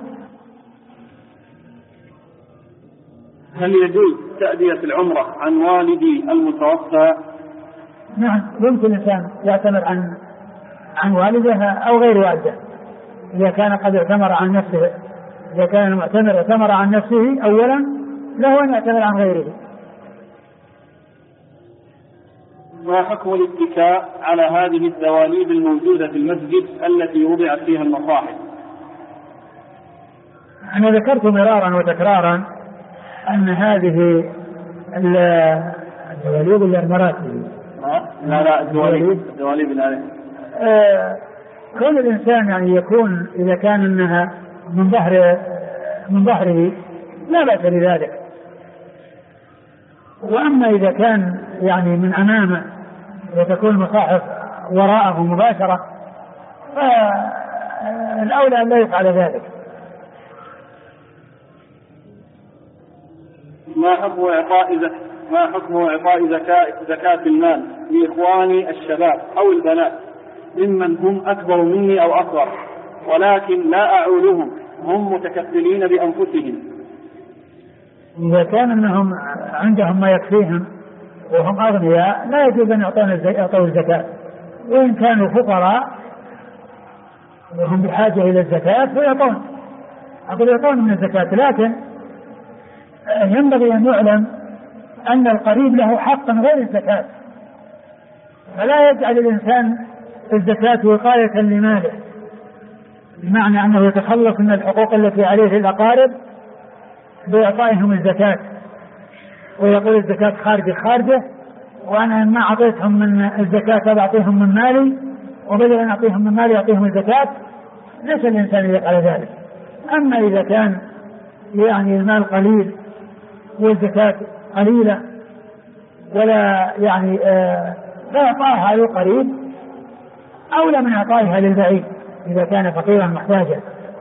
هل يجوز تأدية العمرة عن والدي المتوفى؟ نعم، يمكن الإنسان يعتمر عن والده أو غير والده إذا كان قد اعتمر عن نفسه. إذا كان المعتمر اعتمر عن نفسه أولا له أن يعتمر عن غيره. ما حكم الاتكاء على هذه الدواليب الموجودة في المسجد التي وضعت فيها المصاحف؟ أنا ذكرت مرارا وتكرارا أن هذه الدواليب ولا المراتب؟ لا الدواليب كل الإنسان يعني يكون إذا كان أنها من ظهره لا بأس بذلك، وأما إذا كان يعني من أمامه وتكون المصاحف وراءه مباشرة فالأولى أن لا يفعل ذلك. ما حكم إعطاء زكاة المال لإخواني الشباب أو البنات ممن هم أكبر مني أو أصغر ولكن لا أعولهم، هم متكفلين بأنفسهم؟ إذا كان أنهم عندهم ما يكفيهم وهم أغنياء لا يجوز أن يعطوا الزكاة، وإن كانوا فقراء وهم بحاجة إلى الزكاة فيعطون من الزكاة، لكن ينبغي أن يعلم أن القريب له حقا غير الزكاة، فلا يجعل الإنسان الزكاة وقاية لماله، بمعنى أنه يتخلص من الحقوق التي عليه للأقارب بإعطائهم الزكاة ويقول الزكاة خارجة وأنا ما أعطيتهم من الزكاة بعطيهم من مالي، وبدل أن أعطيهم من مالي أعطيهم الزكاة. ليس الإنسان يفعل ذلك. أما إذا كان يعني المال قليل والزكاة قليلة ولا يعني لا يعطاها للقريب أولى من إعطائها للبعيد إذا كان فقيرا محتاجا.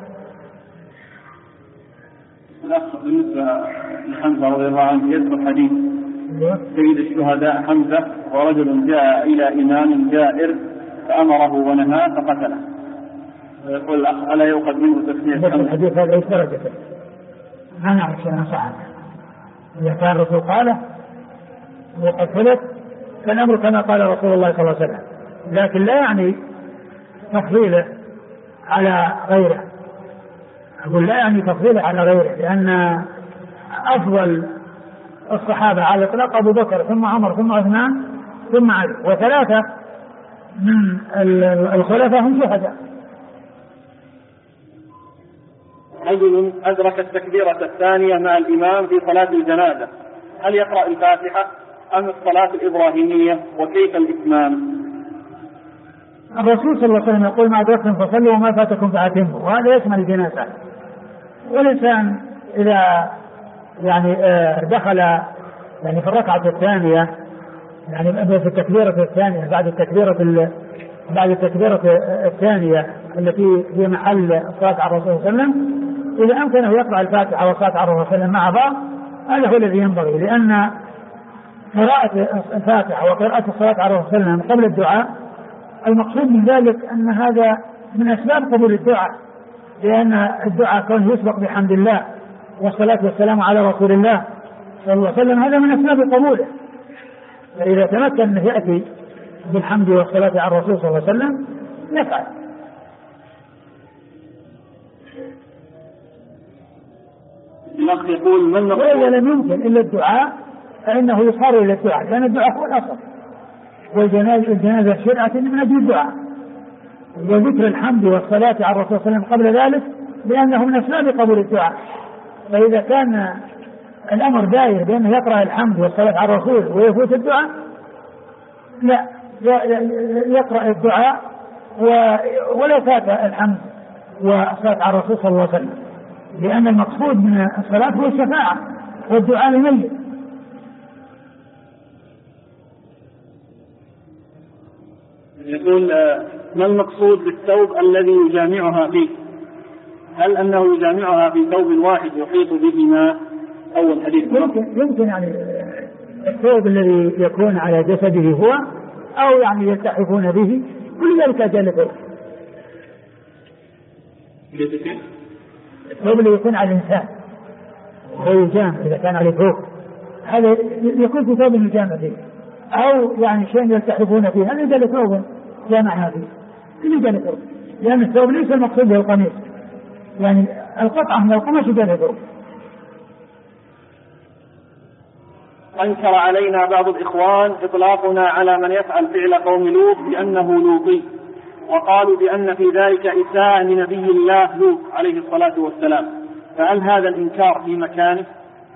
بالنسبة لحمزة رضي الله عنه يذكر حديث سيد الشهداء حمزة ورجل جاء إلى إمام جائر فأمره ونهاه فقتله، ويقول الأخ ألا يؤخذ منه تسمية حمزة؟ الحديث هذا ايش درجته؟ ما نعرف شيئا صحيح. إذا كان الرسول قاله وقد ثبت فالأمر كما قال رسول الله صلى الله عليه وسلم، لكن لا يعني تفضيله على غيره. أقول لا يعني تفضيله على غيره، لأن أفضل الصحابة على الإطلاق أبو بكر ثم عمر ثم عثمان ثم علي، وثلاثة من الخلفاء هم شهداء. رجل أدرك التكبيرة الثانية مع الإمام في صلاة الجنازة، هل يقرأ الفاتحة أم الصلاة الإبراهيمية، وكيف الإتمام؟ الرسول صلى الله عليه وسلم يقول ما أدركتم فصلوا وما فاتكم فأتموا، وهذا يشمل الجنازة. والإنسان إذا يعني دخل يعني في الركعة الثانية يعني في التكبيرة الثانية بعد التكبيرة الثانية التي هي محل الصلاة على الرسول صلى الله عليه وسلم، إذا أمكنه يقرأ الفاتحة والصلاة على الرسول صلى الله عليه وسلم مع بعض هذا هو الذي ينبغي، لأن قراءة الفاتحة وقراءة الصلاة على الرسول صلى الله عليه وسلم قبل الدعاء المقصود من ذلك أن هذا من أسباب قبول الدعاء، لأن الدعاء كونه يسبق بحمد الله والصلاة والسلام على رسول الله صلى الله عليه وسلم هذا من أسباب قبوله. فإذا تمكن أنه يأتي بالحمد والصلاة على الرسول صلى الله عليه وسلم يفعل. الأخ يقول وإذا لم يمكن إلا الدعاء فإنه يصار إلى الدعاء، لأن الدعاء هو الأصل، والجنازة شرعة من أجل الدعاء، وذكر الحمد والصلاة على الرسول صلى الله عليه وسلم قبل ذلك لأنه من أسباب قبول الدعاء. فإذا كان الأمر داير بأنه يقرأ الحمد والصلاة على الرسول ويفوت الدعاء لا يقرأ الدعاء ولا فات الحمد والصلاة على الرسول صلى الله عليه وسلم، لأن المقصود من الصلاة هو الشفاعة والدعاء للميت. يقول ما المقصود بالثوب الذي يجامعها فيه؟ هل أنه يجامعها في ثوب واحد يحيط بهما؟ أول حديث. يمكن يعني الثوب الذي يكون على جسده هو أو يعني يلتحفون به، كل ذلك أجل ثوب. الثوب اللي يكون على الإنسان هو يجامع، إذا كان عليه ثوب هذا يكون في ثوب يجامع فيه، أو يعني شيء يلتحفون فيه، هذا أجل ثوب جامعها فيه، كل أجل ثوب، لأن الثوب ليس المقصود به القميص، يعني القطعة من القماش أجل ثوب. أنكر علينا بعض الإخوان إطلاقنا على من يفعل فعل قوم لوط بأنه لوطي، وقالوا بأن في ذلك إساءة لنبي الله لوط عليه الصلاة والسلام، فهل هذا الإنكار في مكانه؟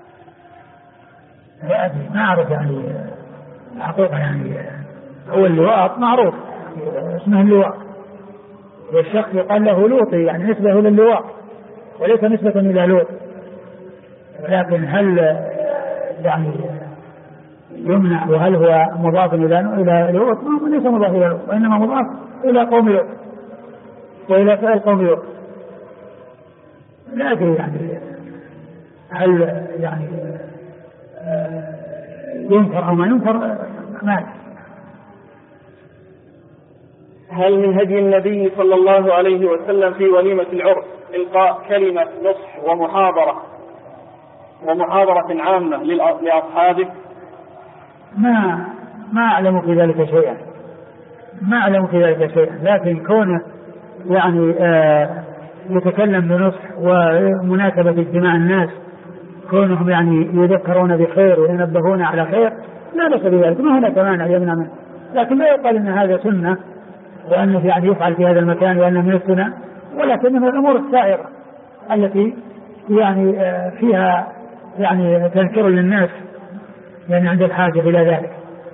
لا أدري، ما أعرف يعني حقيقة، يعني هو اللواط معروف اسمه اللواط، والشخص يقال له لوطي يعني نسبة إلى اللواط وليس نسبة إلى لوط، ولكن هل يعني يمنع وهل هو مضاف إلى لوط؟ ليس مضاف إلى لوط، وإنما مضاف إلى قوم لوط وإلى فعل قوم لوط. لا أدري يعني هل يعني ينكر أو ما ينكر، ما. هل من هدي النبي صلى الله عليه وسلم في وليمة العرس إلقاء كلمة نصح ومحاضرة عامة لأصحابه؟ ما أعلم في ذلك شيئا، ما أعلم في ذلك شيئا، لكن كونه يعني يتكلم بنصح ومناسبة اجتماع الناس، كونهم يعني يذكرون بخير وينبهون على خير، لا بأس بذلك، ما هناك مانع يمنع منه، لكن لا يقال أن هذا سنة وأنه يعني يفعل في هذا المكان وأنه من السنة، ولكن من الأمور السائرة التي يعني فيها يعني تذكير للناس يعني عند الحاجة إلى ذلك.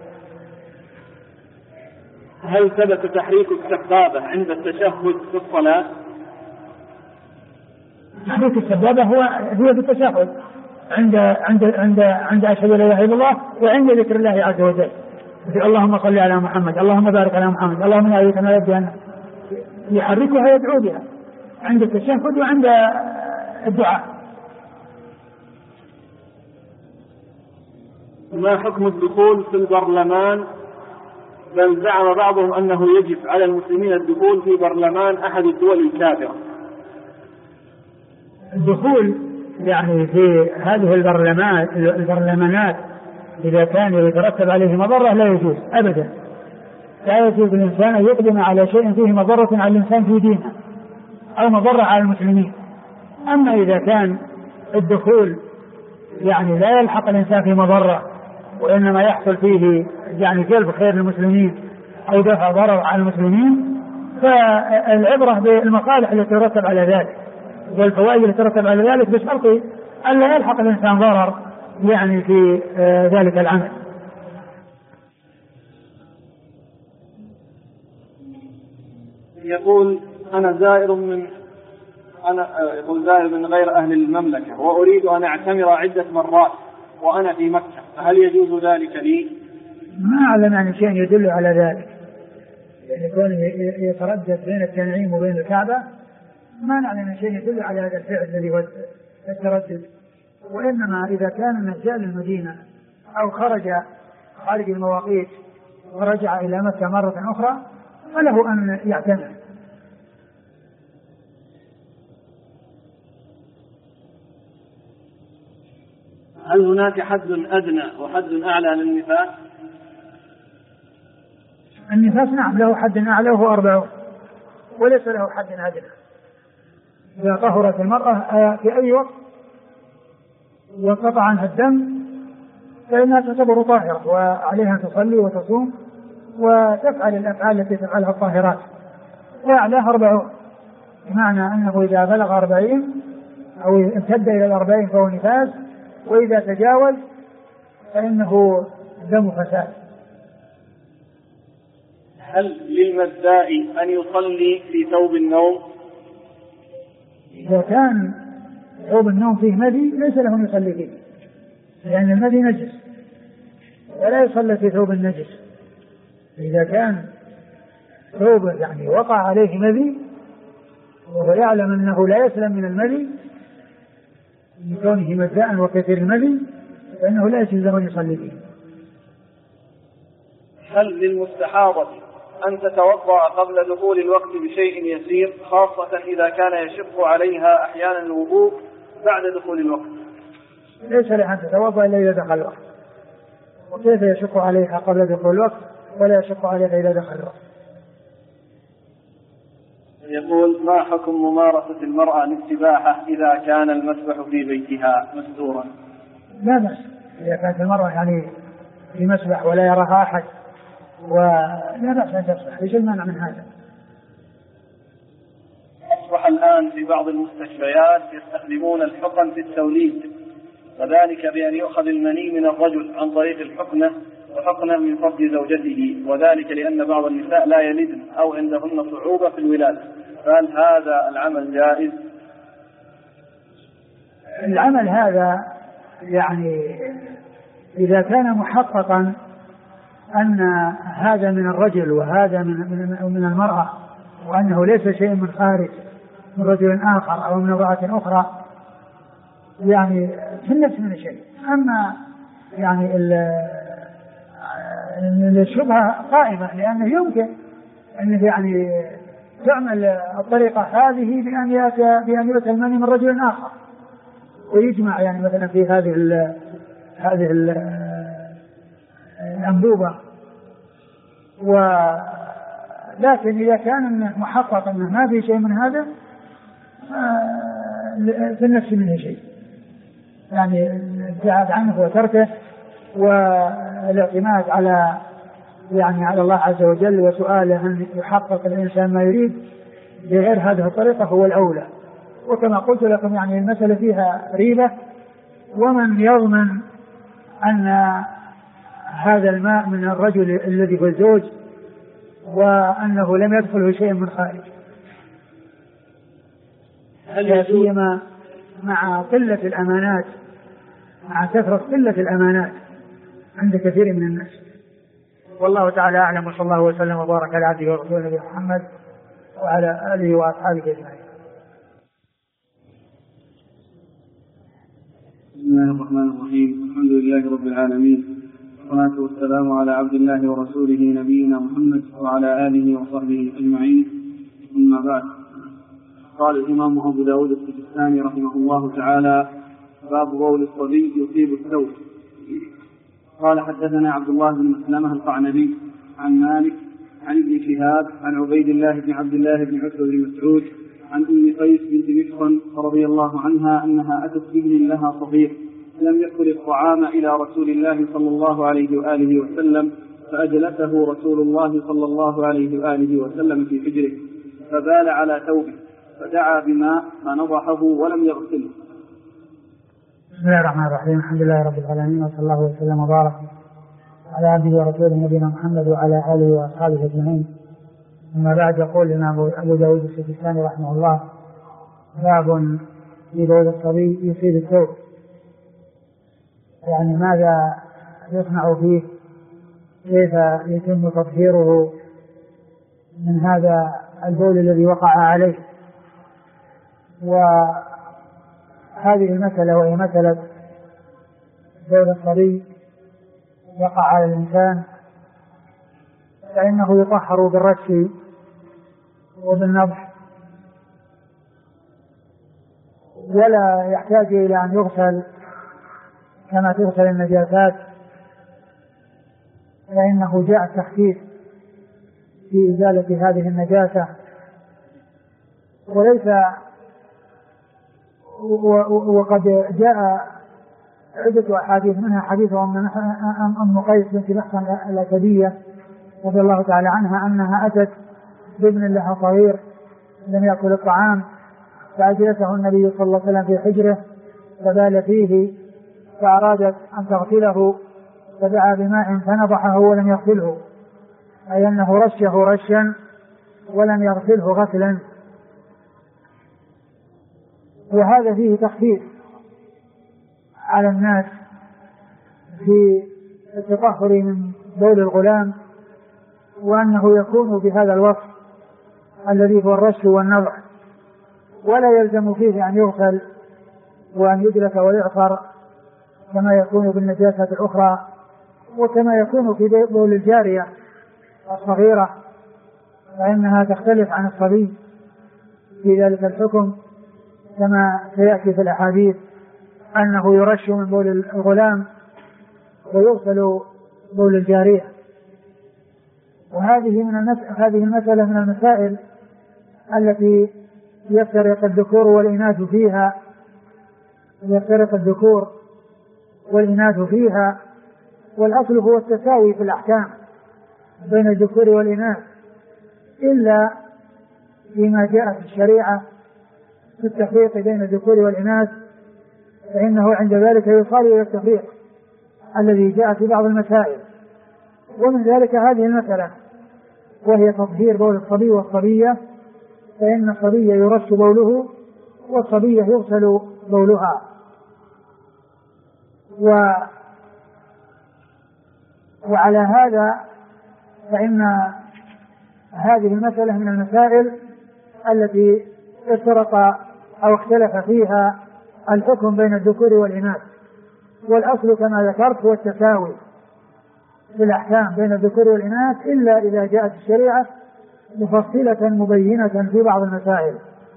هل ثبت تحريك السبابة عند التشهد في الصلاة؟ تحريك السبابة هي في التشهد عند أشهد أن لا إله إلا الله وعند ذكر الله عز وجل، اللهم صل على محمد، اللهم بارك على محمد، اللهم نعوذ من الجنة، يحركها يدعو بها عند التشهد وعند الدعاء. ما حكم الدخول في البرلمان؟ بل زعم بعضهم أنه يجب على المسلمين الدخول في برلمان أحد الدول الكافرة. الدخول يعني في هذه البرلمانات إذا كان يترتب عليه مضرة لا يجوز أبدا، لا يجوز الإنسان أن يقدم على شيء فيه مضرة على الإنسان في دينه أو مضرة على المسلمين. أما إذا كان الدخول يعني لا يلحق الإنسان في مضرة وإنما يحصل فيه يعني جلب خير للمسلمين أو دفع ضرر على المسلمين، فالعبرة بالمصالح التي ترتب على ذلك والفوائد التي ترتب على ذلك بشرط أن لا يلحق الإنسان ضرر يعني في ذلك العمل. يقول زائر من غير أهل المملكة وأريد أن أعتمر عدة مرات وأنا في مكة، فهل يجوز ذلك لي؟ ما أعلم عن شيء يدل على ذلك، يعني يكون يتردد بين التنعيم وبين الكعبة، ما نعلم عن شيء يدل على هذا الفعل الذي هو التردد، وإنما إذا كان من جاء للمدينة أو خارج المواقيت ورجع إلى مكة مرة أخرى فله أن يعتمر. هل هناك حد أدنى وحد أعلى للنفاس؟ النفاس نعم له حد أعلى وهو 40 وليس له حد أدنى. إذا طهرت المرأة في أي وقت وانقطع عنها الدم فإنها تعتبر طاهرة وعليها أن تصلي وتصوم وتفعل الأفعال التي تفعلها الطاهرات، وأعلاها 40، بمعنى أنه إذا بلغ 40 أو امتد إلى 40 فهو نفاس، وإذا تجاوز فإنه دم فساد. هل للمزاء أن يصلي في ثوب النوم؟ إذا كان ثوب النوم فيه مذي ليس له أن يصلي فيه، لأن المذي نجس ولا يصلي في ثوب النجس. إذا كان ثوب يعني وقع عليه مذي وهو يعلم أنه لا يسلم من المذي لكونه مزاء وكثير المذي، فإنه لا يجوز أن يصلي فيه. هل للمستحاضة أن تتوضأ قبل دخول الوقت بشيء يسير، خاصة إذا كان يشق عليها أحيانا الوضوء بعد دخول الوقت؟ ليس لها أن تتوضأ إلا إذا دخل الوقت، وكيف يشق عليها قبل دخول الوقت ولا يشق عليها إذا دخل الوقت؟ يقول: ما حكم ممارسة المرأة للسباحة إذا كان المسبح في بيتها مستورا؟ لا بأس إذا كانت المرأة يعني في مسبح ولا يراها أحد ولا بأس أن تسبح، ايش المانع من هذا؟ أصبح الآن في بعض المستشفيات يستخدمون الحقن في التوليد، وذلك بأن يؤخذ المني من الرجل عن طريق الحقنة وحقنة من فرج زوجته، وذلك لأن بعض النساء لا يلدن أو عندهن صعوبة في الولادة، فهل هذا العمل جائز؟ العمل هذا يعني إذا كان محققا أن هذا من الرجل وهذا من المرأة، وأنه ليس شيء من خارج من رجل آخر أو من امرأة أخرى، يعني في النفس من شيء. أما يعني الشبهة قائمة، لأنه يمكن أن يعني تعمل الطريقة هذه بأن يؤتى المني من رجل آخر ويجمع يعني مثلا في هذه الأنبوبة، لكن إذا كان محقق أنه ما في شيء من هذا في النفس منه شيء، يعني الابتعاد عنه وتركه والاعتماد على الله عز وجل وسؤاله أن يحقق الإنسان ما يريد بغير هذه الطريقة هو الأولى. وكما قلت لكم يعني المسألة فيها ريبة، ومن يضمن أن هذا الماء من الرجل الذي هو الزوج وأنه لم يدخله شيء من خارج؟ لا سيما مع قلة الأمانات، مع كثرة قلة الأمانات عند كثير من الناس. والله تعالى أعلم، وصلى الله وسلم وبارك على عبده ورسوله نبينا محمد وعلى آله وأصحابه أجمعين. بسم الله الرحمن الرحيم، الحمد لله رب العالمين، والصلاة والسلام على عبد الله ورسوله نبينا محمد وعلى آله وصحبه أجمعين، أما بعد. قال الإمام أبو داود السجستاني رحمه الله تعالى: باب بول الصبي يصيب الثوب. قال: حدثنا عبد الله بن مسلمة القعنبي عن مالك عن ابن شهاب عن عبيد الله بن عبد الله بن عتبة بن مسعود عن أم قيس بنت محصن رضي الله عنها أنها أتت بابن لها صغير لم يأكل الطعام إلى رسول الله صلى الله عليه وآله وسلم، فأجلسه رسول الله صلى الله عليه وآله وسلم في حجره فبال على ثوبه، فدعا بماء فنضحه ولم يغسله. بسم الله الرحمن الرحيم، الحمد لله رب العالمين، وصلى الله وسلم وبارك على عبده ورسوله نبينا محمد وعلى آله وأصحابه أجمعين. أما بعد، يقول الإمام أبو داود السجستاني رحمه الله: باب في بول الصبي يصيب الثوب، يعني ماذا يصنع فيه، كيف يتم تطهيره من هذا البول الذي وقع عليه. وهذه المسألة وهي مسألة بول الصبي وقع على الإنسان، فإنه يطهر بالرش وبالنضح، ولا يحتاج إلى أن يغسل كما تغسل النجاسات، فإنه جاء التخفيف في إزالة هذه النجاسة، وليس وقد جاء عدة أحاديث، منها حديث أم قيس بنت محصن الأسدية رضي الله تعالى عنها أنها أتت بابن لها صغير لم يأكل الطعام، فأجلسه النبي صلى الله عليه وسلم في حجره فبال فيه، فأرادت أن تغسله فدعا بماء فنضحه ولم يغسله، أي أنه رشه رشا ولم يغسله غسلا. وهذا فيه تخفيف على الناس في التطهر من بول الغلام، وأنه يكون بهذا الوصف الذي هو الرش والنضح، ولا يلزم فيه أن يغسل وأن يدلك ويعصر كما يكون بالنجاسة الأخرى، وكما يكون في بول الجارية الصغيرة فإنها تختلف عن الصبي في ذلك الحكم، كما سيأتي في الأحاديث أنه يرش من بول الغلام ويغسل بول الجارية. وهذه المسألة من المسائل التي يفترق الذكور والإناث فيها، والأصل هو التساوي في الأحكام بين الذكور والإناث، إلا فيما جاء في الشريعة في التفريق بين الذكور والإناث، فإنه عند ذلك يصار إلى التفريق الذي جاء في بعض المسائل. ومن ذلك هذه المسألة، وهي تطهير بول الصبي والصبية، فإن الصبي يرش بوله والصبية يغسل بولها. وعلى هذا فإن هذه المسألة من المسائل التي افترق أو اختلف فيها الحكم بين الذكور والإناث، والأصل كما ذكرت هو التساوي في الأحكام بين الذكور والإناث، إلا إذا جاءت الشريعة مفصلة مبينة في بعض المسائل.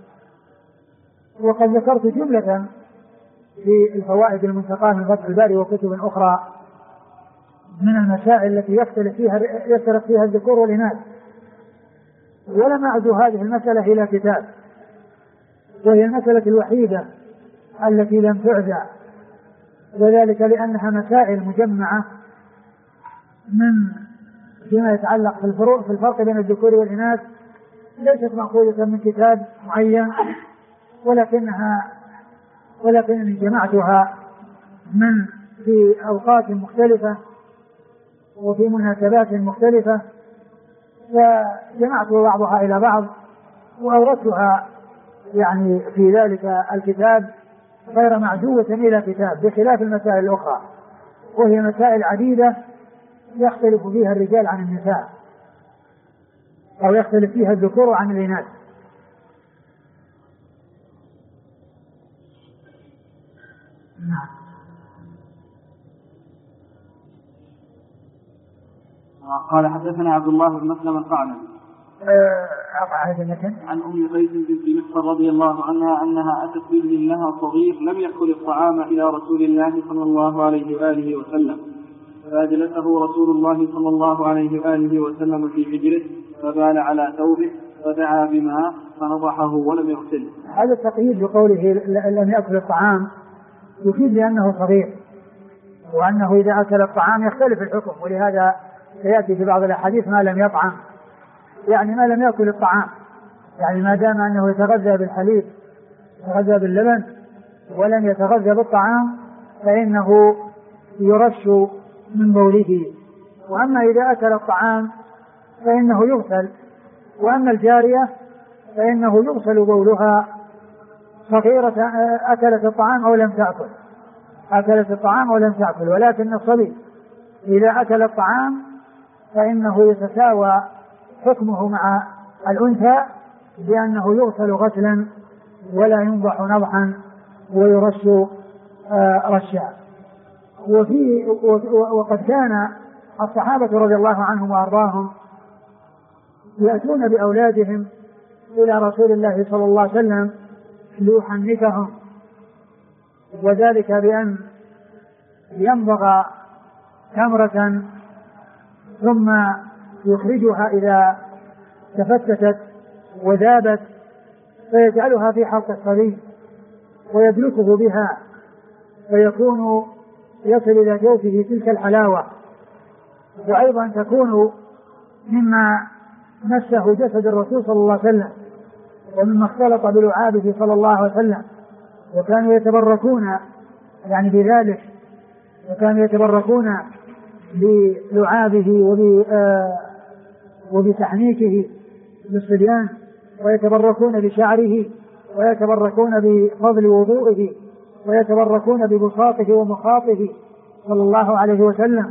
وقد ذكرت جملة في الفوائد المنتقاة من فتح الباري وكتب أخرى من المسائل التي يختلف فيها الذكور والإناث، ولم أعد هذه المسألة إلى كتاب، وهي المسألة الوحيدة التي لم تعزى، وذلك لأنها مسائل مجمعة من فيما يتعلق في الفرق بين الذكور والإناث، ليست مأخوذة من كتاب معين، ولكنني جمعتها من في أوقات مختلفة وفي مناسبات مختلفة، فجمعت بعضها إلى بعض وأوردتها يعني في ذلك الكتاب غير معزوة إلى كتاب، بخلاف المسائل الأخرى، وهي مسائل عديدة يختلف فيها الرجال عن النساء، أو يختلف فيها الذكور عن الإناث. قال حدثنا عبد الله بن مسلم القعنبي عن أم قيس بنت محصن رضي الله عنها أنها أتت بابن لها صغير لم يأكل الطعام إلى رسول الله صلى الله عليه وآله وسلم، فأجلسه رسول الله صلى الله عليه وآله وسلم في حجره فبال على ثوبه فدعا بماء فنضحه ولم يغسله. هذا التقييد بقوله لم يأكل الطعام يفيد لأنه صغير، وأنه إذا أكل الطعام يختلف الحكم، ولهذا سيأتي في بعض الأحاديث ما لم يطعم، يعني ما لم يأكل الطعام، يعني ما دام أنه يتغذى بالحليب يتغذى باللبن ولم يتغذى بالطعام فإنه يرش من بوله. وأما إذا أكل الطعام فإنه يغسل، وأما الجارية فإنه يغسل بولها صغيرة أكلت الطعام أو لم تأكل، ولكن الصبي إذا أكل الطعام فإنه يتساوى حكمه مع الأنثى بأنه يغسل غسلا ولا ينضح نضحا ويرش رشا. وقد كان الصحابة رضي الله عنهم وأرضاهم يأتون بأولادهم إلى رسول الله صلى الله عليه وسلم ليحنكهم، وذلك بأن يمضغ تمرة ثم يخرجها إذا تفتتت وذابت فيجعلها في حلق الصبي ويدلكه بها فيكون يصل إلى جوفه تلك الحلاوة، وأيضا تكون مما مسه جسد الرسول صلى الله عليه وسلم ومما اختلط بلعابه صلى الله عليه وسلم، وكانوا يتبركون يعني بذلك، وكانوا يتبركون بلعابه وبتحنيكه للصبيان، ويتبركون بشعره، ويتبركون بفضل وضوئه، ويتبركون ببساطه ومخاطه صلى الله عليه وسلم.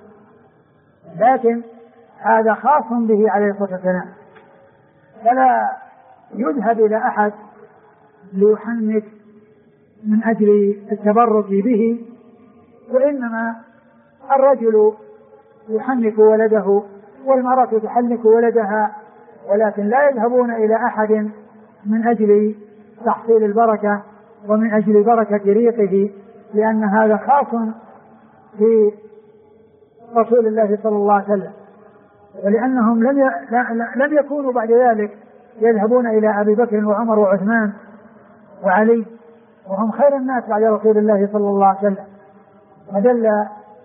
لكن هذا خاص به عليه الصلاة والسلام، فلا يذهب إلى أحد ليحنك من أجل التبرك به، وإنما الرجل يحنك ولده والمرأة تحنك ولدها، ولكن لا يذهبون إلى أحد من أجل تحصيل البركة ومن أجل بركة ريقه، لأن هذا خاص في رسول الله صلى الله عليه وسلم، ولأنهم لم يكونوا بعد ذلك يذهبون إلى أبي بكر وعمر وعثمان وعلي، وهم خير الناس بعد رسول الله صلى الله عليه وسلم. ودل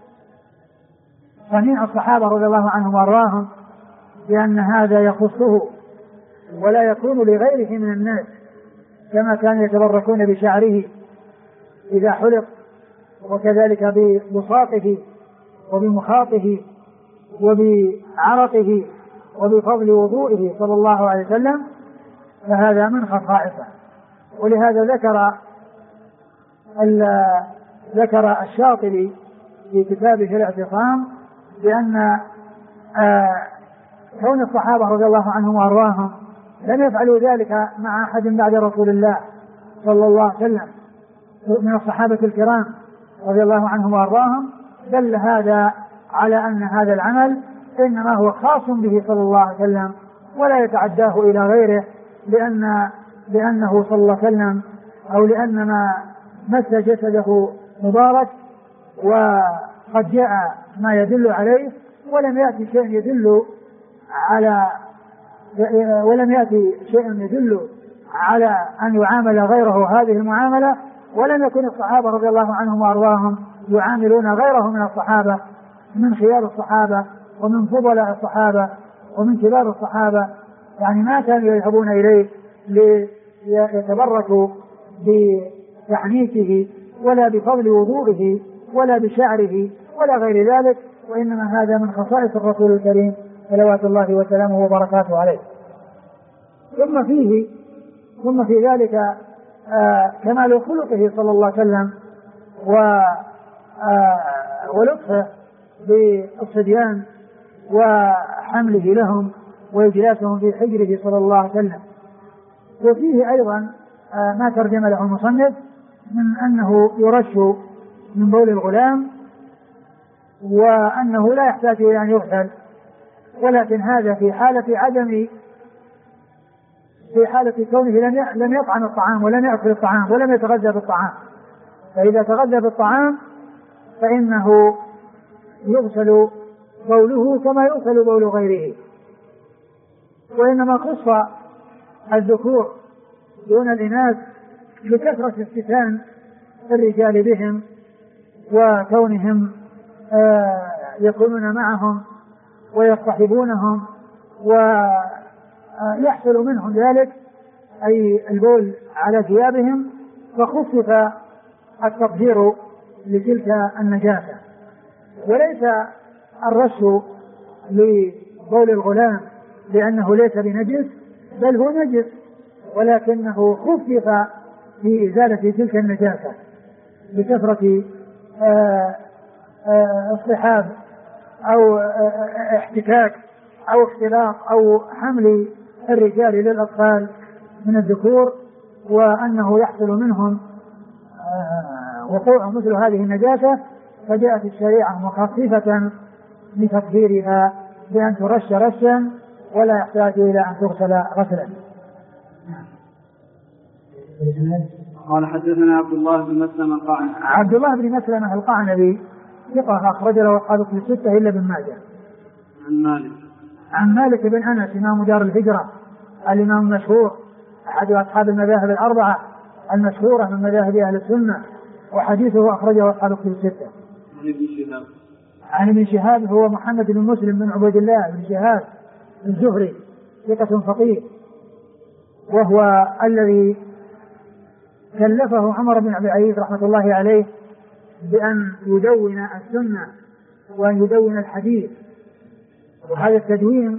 صنيع الصحابة رضي الله عنهم وارضاهم بأن هذا يخصه ولا يكون لغيره من الناس، كما كانوا يتبركون بشعره إذا حلق، وكذلك ببساطه وبمخاطه وبعرقه وبفضل وضوئه صلى الله عليه وسلم، فهذا من خصائصه. ولهذا ذكر الشاطبي في كتابه الاعتصام بأن كون الصحابة رضي الله عنهم وأرضاهم لم يفعلوا ذلك مع أحد بعد رسول الله صلى الله عليه وسلم من الصحابة الكرام رضي الله عنهم وأرضاهم، دل هذا على أن هذا العمل إنما هو خاص به صلى الله عليه وسلم ولا يتعداه إلى غيره، لأنه صلى الله عليه وسلم أو لأن ما مس جسده مبارك وقد جاء ما يدل عليه، ولم يأتي شيء يدل على أن يعامل غيره هذه المعاملة، ولم يكن الصحابة رضي الله عنهم وأرضاهم يعاملون غيره من الصحابة من خيار الصحابة ومن فضلاء الصحابة ومن كبار الصحابة، يعني ما كانوا يذهبون إليه ليتبركوا بتحنيكه ولا بفضل وضوئه ولا بشعره ولا غير ذلك، وإنما هذا من خصائص الرسول الكريم صلوات الله وسلامه وبركاته عليه. ثم في ذلك كمال خلقه صلى الله عليه وسلم ولطفه بالصبيان وحمله لهم وإجلاسهم في حجره صلى الله عليه وسلم. وفيه أيضا ما ترجم له المصنف من أنه يرش من بول الغلام وأنه لا يحتاج إلى أن يغسل، ولكن هذا في حالة كونه لم يطعم الطعام ولم يأكل الطعام ولم يتغذى بالطعام، فإذا تغذى بالطعام فإنه يغسل بوله كما يغسل بول غيره. وإنما خص الذكور دون الإناث لكثرة استثناء الرجال بهم وكونهم يكونون معهم ويصطحبونهم ويحصل منهم ذلك أي البول على ثيابهم، فخفف التطهير لتلك النجاسة. وليس الرش لبول الغلام لأنه ليس بنجس، بل هو نجس، ولكنه خفف في إزالة تلك النجاسة بكثرة اصطحاب أو احتكاك أو اختلاط أو حمل الرجال للأطفال من الذكور، وأنه يحصل منهم وقوع مثل هذه النجاسة، فجاءت الشريعة مخففة لتطهيرها بأن ترش رشا ولا يحتاج إلى أن تغسل غسلا. قال حدثنا عبد الله بن مسلمة القعنبي. عبد الله بن مسلمة القعنبي ثقة أخرج له أصحاب في الستة إلا ابن ماجه. عن مالك بن أنس إمام دار الهجرة الإمام المشهور أحد أصحاب المذاهب الأربعة المشهورة من مذاهب أهل السنة، وحديثه أخرجه أصحاب في الستة. عن ابن شهاب هو محمد بن مسلم بن عبيد الله بن شهاب الزهري ثقة فقيه، وهو الذي كلفه عمر بن عبد العزيز رحمة الله عليه بأن يدون السنة وأن يدون الحديث. وهذا التدوين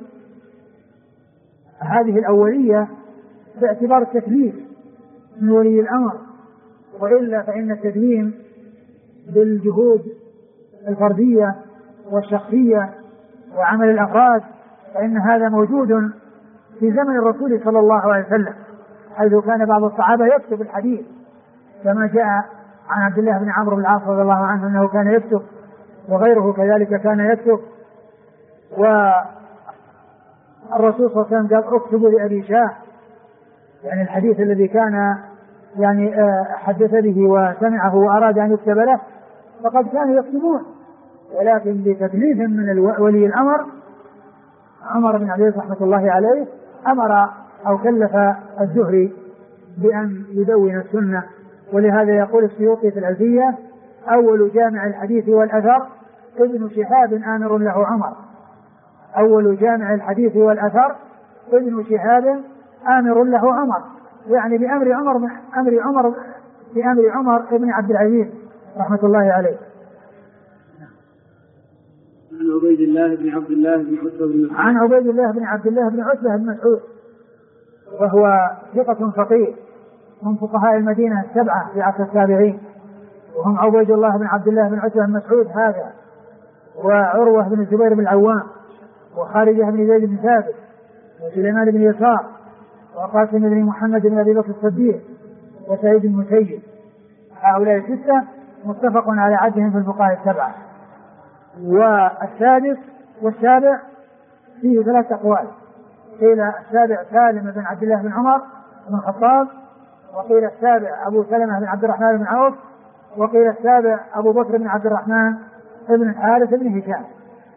هذه الأولية باعتبار التكليف من ولي الأمر، وإلا فإن التدوين بالجهود الفردية والشخصية وعمل الأفراد فإن هذا موجود في زمن الرسول صلى الله عليه وسلم، حيث كان بعض الصحابة يكتب الحديث كما جاء عن عبد الله بن عمرو بن العاص رضي الله عنه أنه كان يكتب، وغيره كذلك كان يكتب. والرسول صلى الله عليه وسلم قال اكتبوا لأبي شاه، يعني الحديث الذي كان يعني حدث به وسمعه وأراد أن يكتب له، فقد كانوا يكتبون، ولكن بتكليف من ولي الأمر عمر بن عبد العزيز رحمة الله عليه أمر أو كلف الزهري بأن يدون السنة. ولهذا يقول السيوطي في الألفية: أول جامع الحديث والأثر ابن شهاب آمر له عمر. أول جامع الحديث والأثر ابن شهاب آمر له عمر، يعني بأمر عمر ابن عبد العزيز رحمة الله عليه. عن عبيد الله بن عبد الله بن عتبة بن مسعود. عن عبيد الله بن عبد الله بن عتبة بن مسعود، وهو ثقة فقيه من فقهاء المدينة السبعة في عصر التابعين، وهم عبيد الله بن عبد الله بن عتبة بن مسعود هذا، وعروة بن الزبير بن العوام، وخارجة بن زيد بن ثابت، وسليمان بن يسار، وقاسم بن محمد بن أبي بكر الصديق، وسعيد بن المسيب. هؤلاء الستة متفق على عدهم في الفقهاء السبعة. والسادس والسابع فيه ثلاث أقوال: قيل السابع سالم بن عبد الله بن عمر بن الخطاب، وقيل السابع أبو سلمة بن عبد الرحمن بن عوف، وقيل السابع أبو بكر بن عبد الرحمن بن الحارث بن هشام.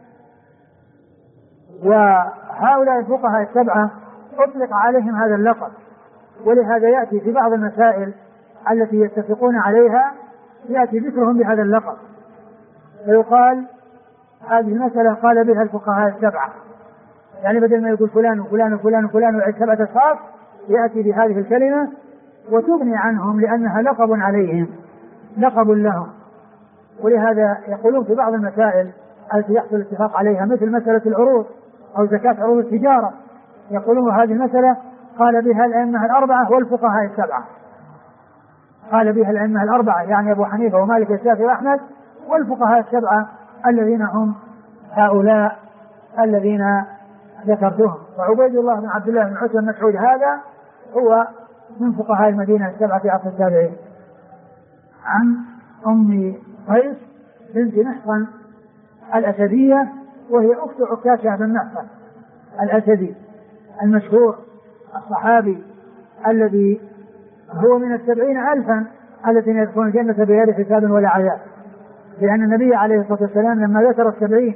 وهؤلاء الفقهاء السبعة أطلق عليهم هذا اللقب، ولهذا يأتي في بعض المسائل التي يتفقون عليها يأتي ذكرهم بهذا اللقب، فيقال هذه المسألة قال بها الفقهاء السبعة، يعني بدل ما يقول فلان وفلان وفلان وفلان وعد سبعة أشخاص يأتي بهذه الكلمة وتغني عنهم لأنها لقب عليهم، لقب لهم. ولهذا يقولون في بعض المسائل التي يحصل الاتفاق عليها مثل مسألة العروض أو زكاة عروض التجارة، يقولون هذه المسألة قال بها الأئمة الأربعة والفقهاء السبعة، قال بها الأئمة الأربعة يعني أبو حنيفة ومالك والشافعي وأحمد، والفقهاء السبعة الذين هم هؤلاء الذين ذكرتهم. وعبيد الله بن عبد الله بن عتبة بن مسعود هذا هو من فقهاء المدينة السبعة في عصر التابعين. عن أم قيس بنت محصن الأسدية، وهي أخت عكاشة بن محصن الأسدي المشهور الصحابي الذي هو من 70,000 الذين يدخلون الجنة بغير حساب ولا عذاب، لأن النبي عليه الصلاة والسلام لما ذكر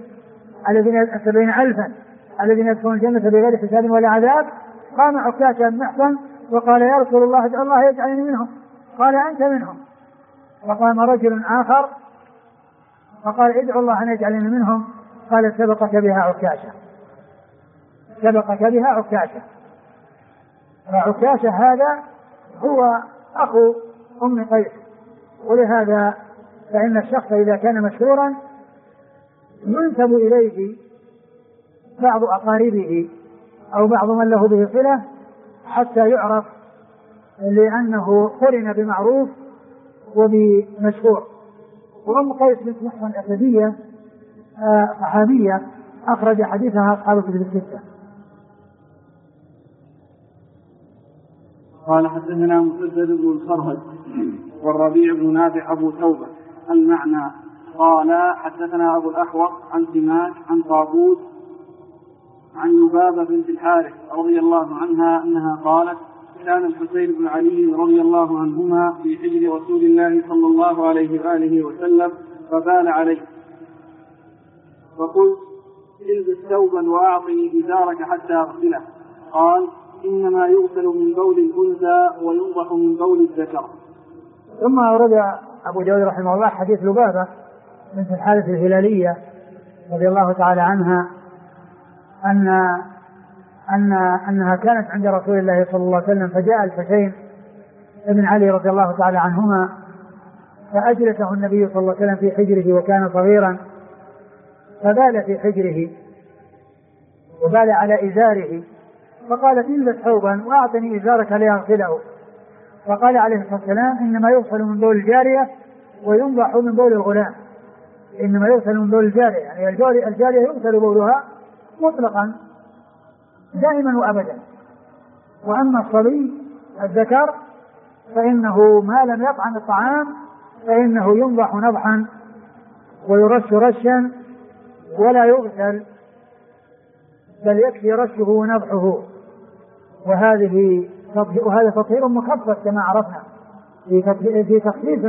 70,000 الذين يدخلون الجنة بغير حساب ولا عذاب قام عكاشة بن محصن وقال: يا رسول الله ادعو الله يجعلني منهم. قال: أنت منهم. وقام رجل آخر فقال: ادعو الله أن يجعلني منهم. قال: سبقك بها عكاشة، سبقك بها عكاشة. فعكاشة هذا هو أخو أم قيس، ولهذا فإن الشخص إذا كان مشهورا ينسب إليه بعض أقاربه أو بعض من له به صلة حتى يعرف، لأنه قرن بمعروف وبمشهور. وأم قيس بنت محصن الأسدية صحابية أخرج حديثها أصحاب الكتب الستة. قال: حدثنا مسدد بن الفرهد والربيع بن نافع أبو توبة. المعنى: قال: حدثنا أبو الأحوص عن سماك عن طاووس عن لبابة بنت الحارث رضي الله عنها أنها قالت: كان الحسين بن علي رضي الله عنهما في حجر رسول الله صلى الله عليه وآله وسلم فبال عليه، فقلت: البس ثوبا وأعطني إزارك حتى أغسله. قال: إنما يغسل من بول الأنثى وينضح من بول الذكر. ثم أورد أبو داود رحمه الله حديث لبابة بنت الحارث الهلالية رضي الله تعالى عنها أنها كانت عند رسول الله صلى الله عليه وسلم، فجاء الحسين بن علي رضي الله تعالى عنهما فأجلسه النبي صلى الله عليه وسلم في حجره وكان صغيرا، فبال في حجره وبال على إزاره، فقالت: البس ثوبا وأعطني إزارك لأغسله. فقال عليه الصلاة والسلام: إنما يغسل من بول الجارية وينضح من بول الغلام. إنما يغسل من بول الجارية، يعني الجارية يغسل بولها مطلقا دائما وأبدا، وأما الصبي الذكر فإنه ما لم يطعم الطعام فإنه ينضح نضحا ويرش رشا ولا يغسل، بل يكفي رشه ونضحه. وهذا تطهير مخفف كما عرفنا في تخفيف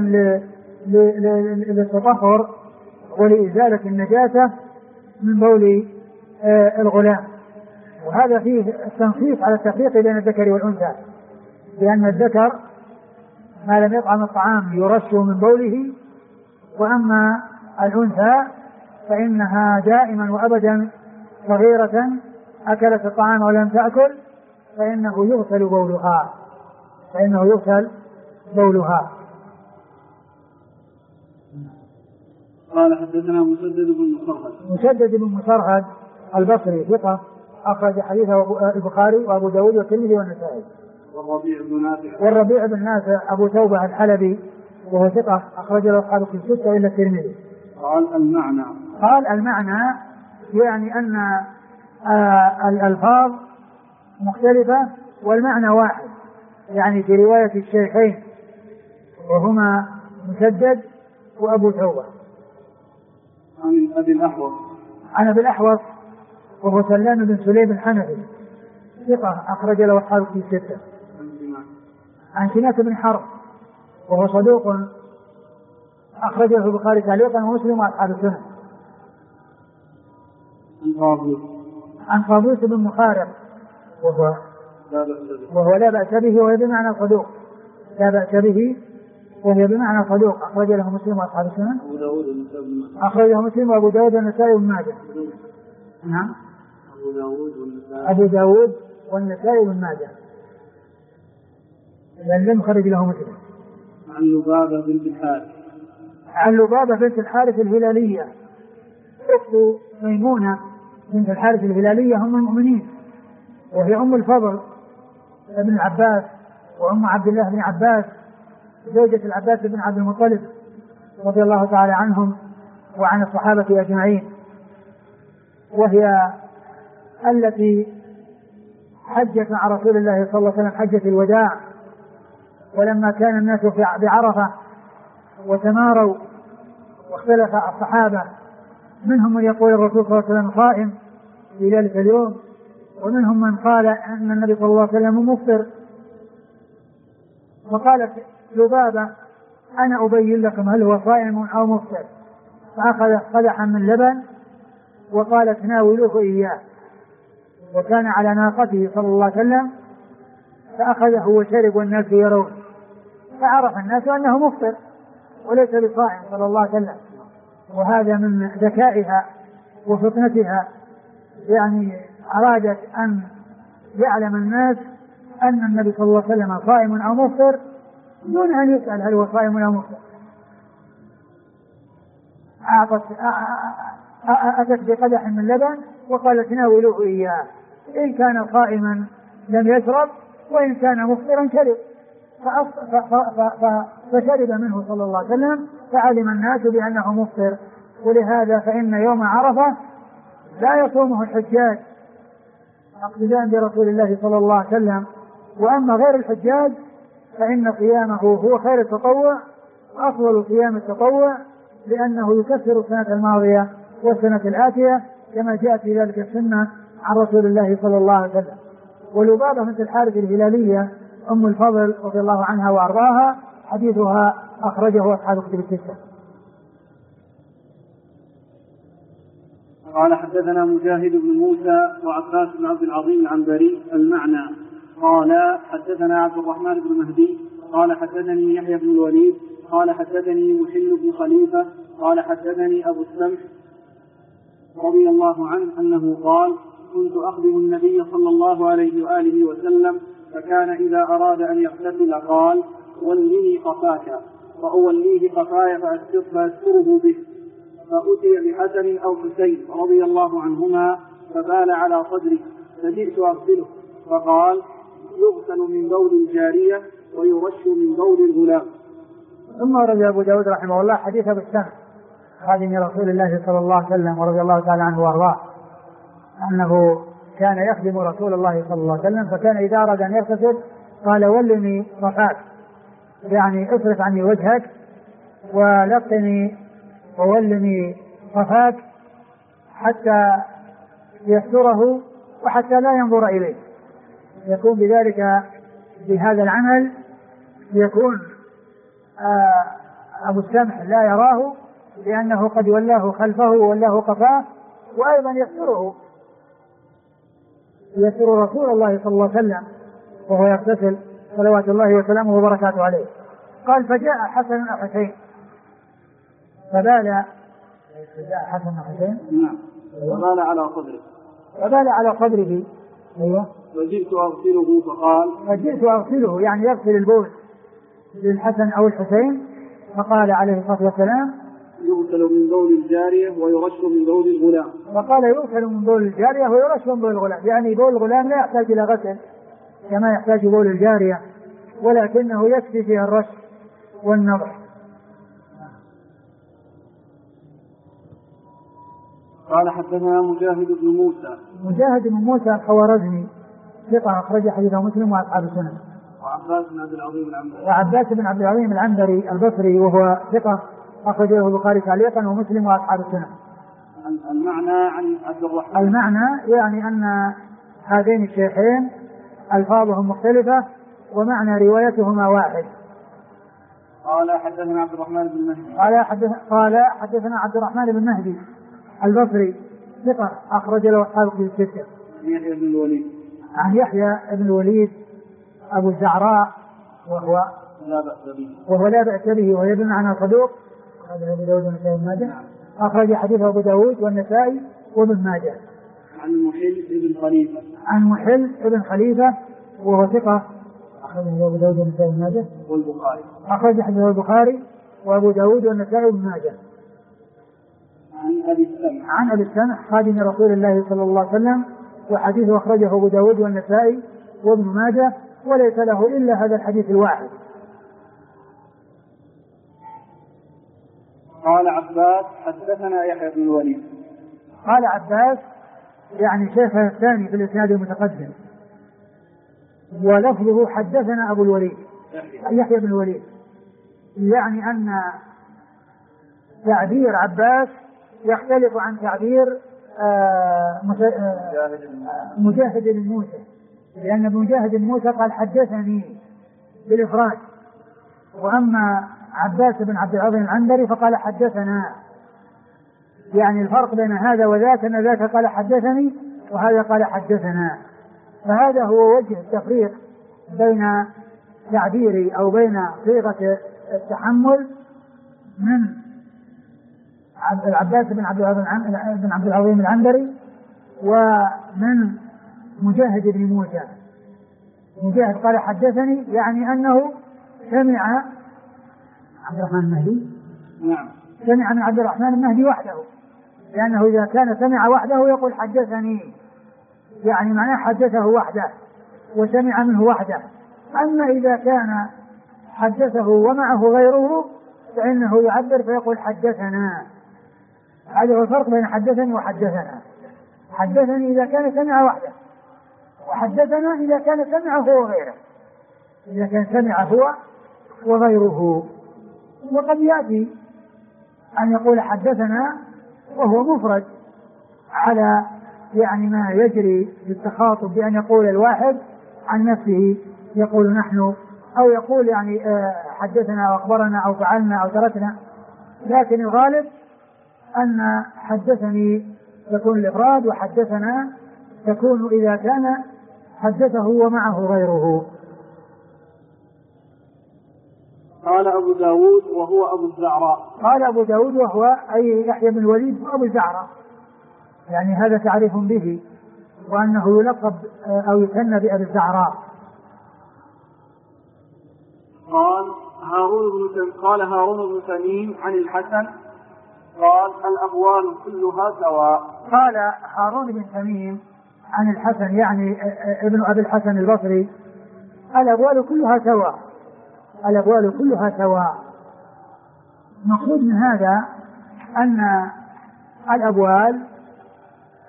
للتطهر ولإزالة النجاسة من بول الغلام. وهذا فيه التنصيص على التفريق بين الذكر والأنثى، لأن الذكر ما لم يطعم الطعام يرش من بوله، وأما الأنثى فإنها دائما وأبدا صغيرة أكلت الطعام ولم تأكل فإنه يغسل بولها. قال حدثنا مسدد بن مصرهد البصري ثقة أخرج حديثه البخاري وأبو داود والترمذي والنسائي. والربيع بن نافع أبو توبة الحلبي وهو ثقة أخرج له أصحاب الكتب الستة إلا الترمذي. قال المعنى يعني أن الألفاظ مختلفة والمعنى واحد، يعني في رواية الشيخين وهما مسدد وأبو توبة. عن أبي الأحوص وهو سلام بن سليم الحنفي ثقة أخرج له أصحاب الكتب الستة. عن سماك بن حرب وهو صدوق أخرج له البخاري تعليقا ومسلم وأصحاب السنن. عن قابوس بن مخارق وهو لا بأس به وهو بمعنى صدوق، لا بأس به وهو بمعنى صدوق أخرج له مسلم وأصحاب السنن. أخرجه مسلم وأبو داود والنسائي وابن ماجه. نعم أبو داود والنسائي وابن ماجه لم يخرج له مسلم. عن لبابة بنت الحارث الهلالية أخت ميمونة بنت الحارث الهلالية هم المؤمنين، وهي أم الفضل بن العباس وأم عبد الله بن عباس زوجة العباس بن عبد المطلب رضي الله تعالى عنهم وعن الصحابة أجمعين، وهي التي حجت مع رسول الله صلى الله عليه وسلم حجة الوداع، ولما كان الناس بعرفة وتماروا واختلف الصحابة منهم من يقول الرسول صلى الله عليه وسلم صائم في ذلك اليوم، ومنهم من قال أن النبي صلى الله عليه وسلم مفطر، وقالت لبابة أنا أبين لكم هل هو صائم أو مفطر، فأخذ قدحا من لبن وقالت ناولوه إياه، وكان على ناقته صلى الله عليه وسلم فأخذه وشرب والناس يرون، فعرف الناس أنه مفطر وليس بصائم صلى الله عليه وسلم. وهذا من ذكائها وفطنتها، يعني أرادت أن يعلم الناس أن النبي صلى الله عليه وسلم صائم أو مفطر دون أن يسأل هل هو صائم أو مفطر. أتت بقدح من لبن وقالت ناولوه إياه، إن كان صائما لم يشرب وإن كان مفطرا شرب، فشرب منه صلى الله عليه وسلم فعلم الناس بأنه مفطر. ولهذا فإن يوم عرفة لا يصومه الحجاج اقتداء برسول الله صلى الله عليه وسلم، وأما غير الحجاج فإن صيامه هو خير التطوع وأفضل صيام التطوع، لأنه يكفر السنة الماضية والسنة الآتية كما جاءت في ذلك السنة عن رسول الله صلى الله عليه وسلم. ولبابة بنت الحارث الهلالية أم الفضل رضي الله عنها وأرضاها حديثها أخرجه أصحاب الكتب الستة. قال حدثنا مجاهد بن موسى وعباس بن عبد العظيم العنبري المعنى قال حدثنا عبد الرحمن بن مهدي قال حدثني يحيى بن الوليد قال حدثني محل بن خليفة قال حدثني أبو السمح رضي الله عنه أنه قال كنت أخدم النبي صلى الله عليه وآله وسلم، فكان إذا أراد أن يغتسل قال ولني قفاك، فأوليه قفاي فأستره به، فأتي بحسن أو حسين رضي الله عنهما فبال على صدري فجئت أغسله، فقال يغسل من بول الجارية ويرش من بول الغلام. ثم رجع أبو داود رحمه الله حديث أبو السمح خادم رسول الله صلى الله عليه وسلم ورضي الله تعالى عنه وارضاه أنه كان يخدم رسول الله صلى الله عليه وسلم، فكان إذا أراد أن يغتسل قال ولني رفاك، يعني اصرف عني وجهك ولقني وولني رفاك حتى يستره وحتى لا ينظر إليه، يكون بذلك بهذا العمل يكون أبو السمح لا يراه لأنه قد ولاه خلفه وولاه قفاه، وأيضا يستر رسول الله صلى الله عليه وسلم وهو يغتسل صلوات الله وسلامه وبركاته عليه. قال فجاء حسن أو حسين فبال حسن أو حسين فبال على صدره. أيوه. فجئت أغسله يعني يغسل البول للحسن أو الحسين، فقال عليه الصلاة والسلام يغسل من بول الجارية ويرش من بول الغلام. فقال يغسل من بول الجارية ويرش من بول الغلام، يعني بول الغلام لا يحتاج إلى غسل كما يحتاج بول الجارية، ولكنه يكفي فيها الرش والنضح. قال حدثنا مجاهد بن موسى الخوارزمي ثقة أخرج حديثه مسلم وأصحاب السنن. وعباس بن عبد العظيم العنبري البصري وهو ثقة أخرجه البخاري تعليقا ومسلم وأصحاب السنن. المعنى يعني أن هذين الشيخين ألفاظهم مختلفة ومعنى روايتهما واحد. قال حدثنا عبد الرحمن بن مهدي قال حدثنا عبد الرحمن بن مهدي البصري ثقة أخرج له أصحاب الكتب الستة. عن يحيى بن الوليد أبو الزعراء وهو لا بأس به وهو بمعنى صدوق، هذا أبو داود والنسائي وابن ماجه، أخرج حديثه أبو داود والنسائي وابن ماجه. عن محل بن خليفة وهو ثقة أخرجه أبو داود والنسائي وابن ماجه أخرج حديثه البخاري وأبو داود والنسائي وابن ماجه. عن أبي السمح خادم رسول الله صلى الله عليه وسلم، وحديثه أخرجه أبو داود والنسائي وابن ماجه، وليس له إلا هذا الحديث الواحد. قال عباس حدثنا يحيى بن الوليد. قال عباس يعني شيخه الثاني في الإسناد المتقدم، ولفظه حدثنا أبو الوليد يحيى بن الوليد، يعني أن تعبير عباس يختلف عن تعبير مجاهد بن موسى، لأن مجاهد بن موسى قال حدثني بالإفراد، وأما عباس بن عبد العظيم العنبري فقال حدثنا، يعني الفرق بين هذا وذاك أن ذاك قال حدثني وهذا قال حدثنا. فهذا هو وجه التفريق بين تعبير أو بين صيغة التحمل من العباس بن عبد العظيم العنبري ومن مجاهد بن موسى. مجاهد قال حدثني يعني أنه سمع عبد الرحمن المهدي، سمع من عبد الرحمن المهدي وحده، لأنه إذا كان سمع وحده يقول حدثني، يعني معناه حدثه وحده وسمع منه وحده. أما إذا كان حدثه ومعه غيره فإنه يعبر فيقول حدثنا. هذا هو الفرق بين حدثني وحدثنا. حدثني إذا كان سمع وحده، وحدثنا إذا كان سمع هو وغيره، إذا كان سمع هو وغيره. وقد يأتي أن يقول حدثنا وهو مفرد على يعني ما يجري بالتخاطب، بأن يقول الواحد عن نفسه يقول نحن، أو يقول يعني حدثنا وأخبرنا أو فعلنا أو تركنا. لكن الغالب أن حدثني تكون الإفراد، وحدثنا تكون إذا كان حدثه ومعه غيره. قال أبو داود وهو أبو الزعراء. قال أبو داود وهو أي يحيى بن الوليد وأبو الزعراء، يعني هذا تعريف به، وأنه يلقب أو يكنى بأبي الزعراء. قال هارون بن تميم عن الحسن قال الأقوال كلها سواء. قال هارون بن تميم عن الحسن يعني ابن أبي الحسن البصري الأقوال كلها سواء، الأقوال كلها سواء. مقصود من هذا أن الأبوال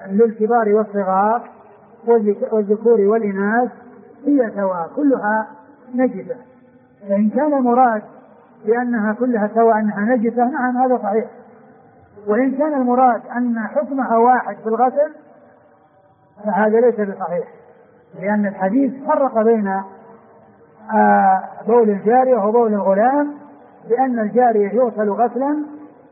للكبار والصغار والذكور والإناث هي سواء، كلها نجسة. فإن كان المراد بأنها كلها سواء أنها نجسة نعم هذا صحيح. وإن كان المراد أن حكمها واحد في الغسل فهذا ليس بصحيح، لأن الحديث فرق بين بول الجارية وبول الغلام بأن الجارية يغسل غسلا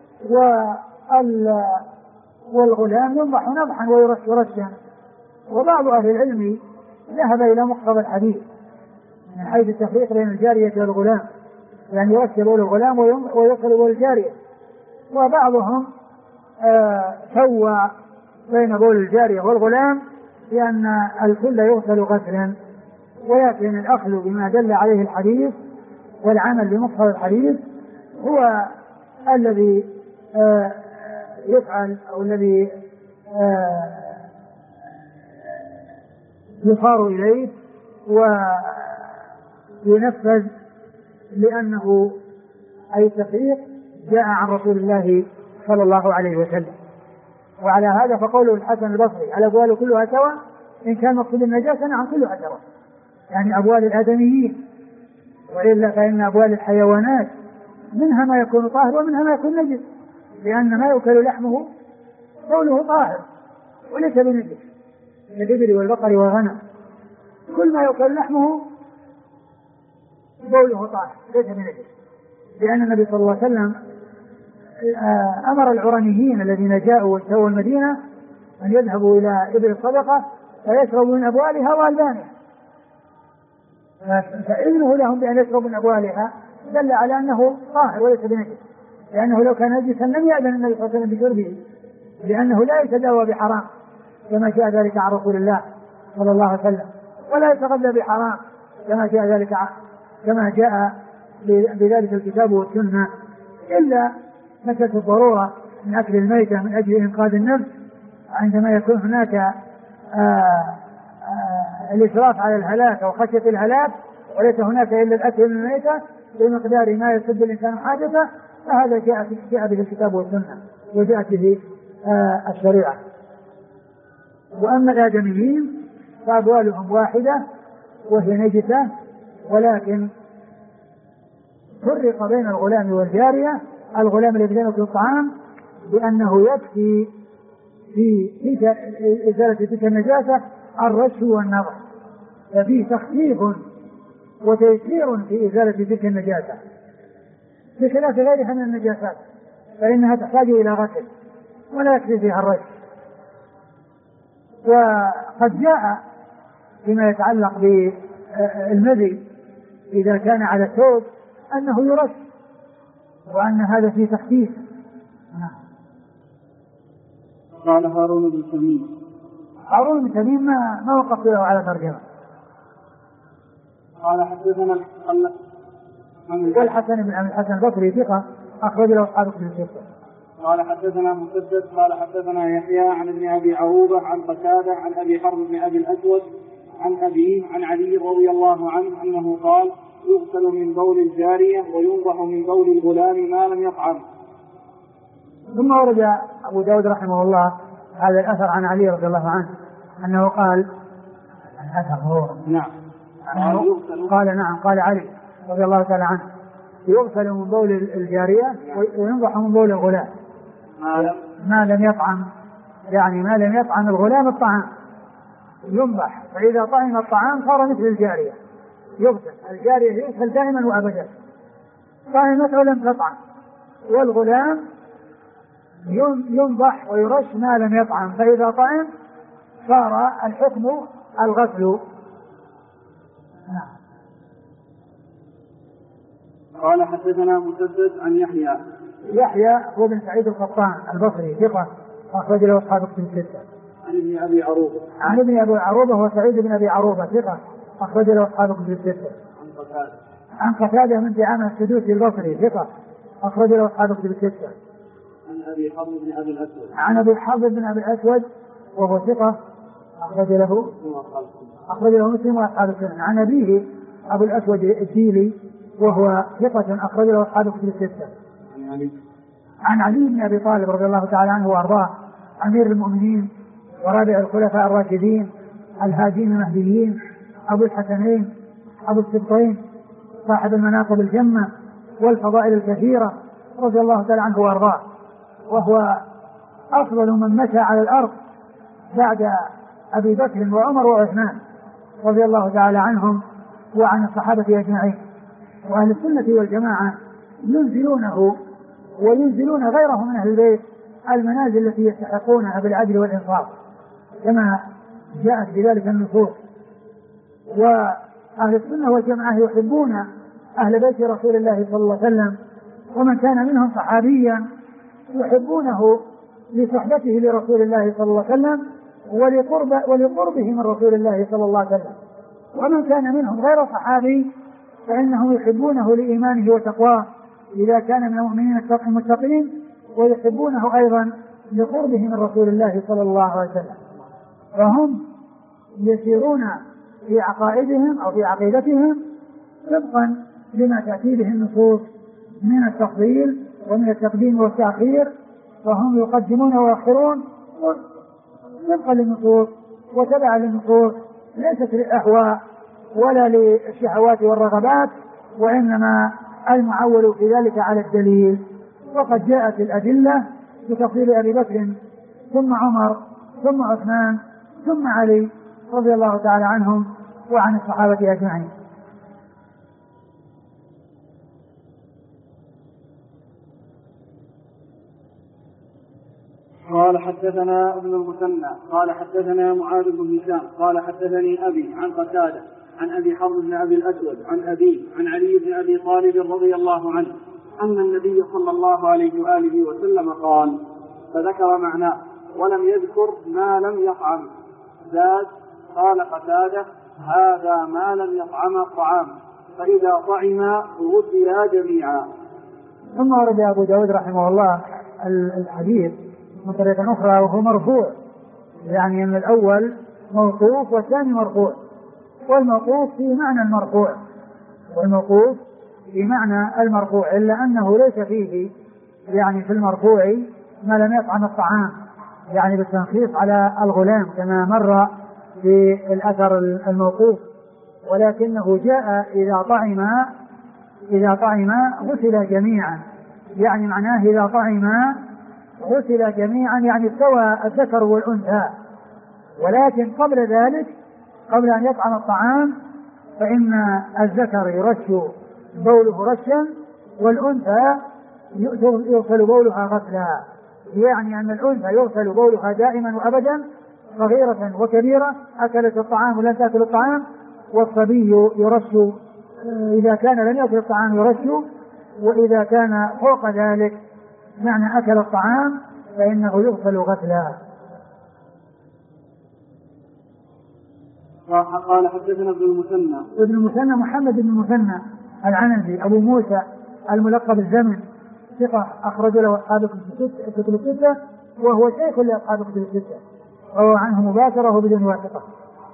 والغلام ينضح نضحا ويرش رشا. وبعض أهل العلم ذهب إلى مقتضى الحديث من حيث التفريق بين الجارية والغلام، يعني يرش بول الغلام ويغسل بول الجارية. وبعضهم سوى بين بول الجارية والغلام لأن الكل يغسل غسلا، ولكن الأخذ بما دل عليه الحديث والعمل بمقتضى الحديث هو الذي يفعل أو الذي يصار إليه وينفذ، لأنه أي تفريق جاء عن رسول الله صلى الله عليه وسلم. وعلى هذا فقوله الحسن البصري الأبوال كلها سواء إن كان مقصود النجاسة نعم كلها سواء، يعني أبوال الآدميين، وإلا فإن أبوال الحيوانات منها ما يكون طاهر ومنها ما يكون نجس، لأن ما يؤكل لحمه بوله طاهر وليس بنجس كالإبل والبقر والغنم، كل ما يؤكل لحمه بوله طاهر ليس بنجس، لأن النبي صلى الله عليه وسلم أمر العرنيين الذين جاءوا واشتروا المدينة أن يذهبوا إلى إبل الصدقة فيشربوا من أبوالها وألبانها، فإذنه لهم بأن يشربوا من أبوالها دل على أنه طاهر وليس بنجس، لأنه لو كان نجسا لم يأذن النبي صلى الله عليه وسلم بشربه، لأنه لا يتداوى بحرام كما جاء ذلك عن رسول الله صلى الله عليه وسلم، ولا يتغذى بحرام كما جاء بذلك الكتاب والسنة، إلا مسألة الضرورة من أكل الميتة من أجل إنقاذ النفس عندما يكون هناك الإشراف على الهلاك أو خشية الهلاك وليس هناك إلا الأكل من الميتة بمقدار ما يسد الإنسان حاجته، فهذا جاء به الكتاب والسنة وجاءت به الشريعة. وأما الآدميين فأبوالهم واحدة وهي نجسة، ولكن فرق بين الغلام والجارية. الغلام الذي يأكل الطعام بأنه يكفي في إزالة تلك النجاسة الرش والنضح، ففيه تخفيف وتيسير في إزالة تلك النجاسة بخلاف غيرها من النجاسات فإنها تحتاج إلى غسل ولا يكفي فيها الرش. وقد جاء فيما يتعلق بالمذي إذا كان على الثوب أنه يرش وأن هذا فيه تخفيف. قال هارون بن تميم. هارون بن تميم ما وقفت له على ترجمة. قال حدثنا الحسن بن الحسن البصري ثقة أخرج له أصحاب كتب الستة. قال حدثنا مسدد قال حدثنا يحيى عن ابن أبي عروبة عن قتادة عن أبي حرب بن أبي الأسود عن أبيه عن علي رضي الله عنه أنه قال يغسل من بول الجارية وينضح من بول الغلام ما لم يطعم. ثم ورد أبو داود رحمه الله هذا الأثر عن علي رضي الله عنه أنه قال الأثر هو نعم قال علي رضي الله تعالى عنه يغسل من بول الجارية وينضح من بول الغلام ما لم يطعم، يعني ما لم يطعم الغلام الطعام ينضح، فإذا طعم الطعام صار مثل الجارية يغسل. الجارية يغسل دائما وأبدا طعمت ولم تطعم، والغلام ينضح ويرش ما لم يطعم، فإذا طعم صار الحكم الغسل. قال حدثنا مسدد عن يحيى هو بن سعيد القطان البصري ثقة أخرج له أصحاب كتب الستة. عن ابن أبي عروبة هو سعيد بن أبي عروبة ثقة أخرج له أصحاب كتب الستة. عن قتادة من دعامة السدوسي البصري ثقة أخرج له أصحاب كتب الستة. عن أبي حرب بن أبي الأسود وهو ثقة أخرج له مسلم وأصحاب السنن. عن أبيه أبو الأسود الديلي وهو ثقة أخرج له أصحاب كتب الستة. عن علي بن أبي طالب رضي الله تعالى عنه وأرضاه أمير المؤمنين ورابع الخلفاء الراشدين الهادين المهديين أبو الحسنين أبو السبطين صاحب المناقب الجمة والفضائل الكثيرة رضي الله تعالى عنه وأرضاه، وهو أفضل من مشى على الأرض بعد أبي بكر وعمر وعثمان رضي الله تعالى عنهم وعن الصحابة أجمعين. وأهل السنة والجماعة ينزلونه وينزلون غيره من أهل البيت المنازل التي يستحقونها بالعدل والإنصاف كما جاءت بذلك النصوص. وأهل السنة والجماعة يحبون أهل بيت رسول الله صلى الله عليه وسلم، ومن كان منهم صحابيا يحبونه لصحبته لرسول الله صلى الله عليه وسلم ولقربه من رسول الله صلى الله عليه وسلم. ومن كان منهم غير صحابي فإنهم يحبونه لإيمانه وتقواه إذا كان من المؤمنين المتقين، ويحبونه أيضا لقربه من رسول الله صلى الله عليه وسلم. فهم يسيرون في عقائدهم أو في عقيدتهم طبقا لما تأتي به النصوص من التفضيل ومن التقديم والتأخير، فهم يقدمون ويؤخرون طبقا للنصوص وتبعا للنصوص، ليست للأهواء ولا للشهوات والرغبات، وإنما المعول في ذلك على الدليل. وقد جاءت الأدلة بتفضيل أبي بكر ثم عمر ثم عثمان ثم علي رضي الله تعالى عنهم وعن الصحابة أجمعين. قال حدثنا ابن المثنى قال حدثنا معاذ بن هشام قال حدثني أبي عن قتادة عن أبي حرب بن أبي الأسود عن أبي عن علي بن أبي طالب رضي الله عنه أن النبي صلى الله عليه وآله وسلم قال، فذكر معناه ولم يذكر ما لم يطعم. زاد قال قتادة: هذا ما لم يطعم الطعام، فإذا طعم غسلا جميعا. ثم ورد أبو داود رحمه الله الحديث من طريقة أخرى وهو مرفوع، يعني أن الأول موقوف والثاني مرفوع، والموقوف في معنى المرفوع، والموقوف في معنى المرفوع، إلا أنه ليس فيه يعني في المرفوع ما لم يطعم الطعام، يعني بالتنخيص على الغلام كما مر في الأثر الموقوف، ولكنه جاء إذا طعم غسل جميعا، يعني معناه إذا طعم غسل جميعا، يعني استوى الذكر والأنثى. ولكن قبل ذلك قبل أن يطعم الطعام فإن الذكر يرش بوله رشا والأنثى يغسل بولها غسلا، يعني أن الأنثى يغسل بولها دائما وأبدا صغيرة وكبيرة، أكلت الطعام ولم تأكل الطعام، والصبي يرش إذا كان لم يأكل الطعام يرش، وإذا كان فوق ذلك معنى أكل الطعام فإنه يغسل غسلا. قال حدثنا ابن المثنى محمد بن المثنى العنزي أبو موسى الملقب الزمن، ثقة أخرج له أصحاب الكتب الستة، وهو شيخ لأصحاب الكتب الستة، روى عنه مباشرة بدون واسطة.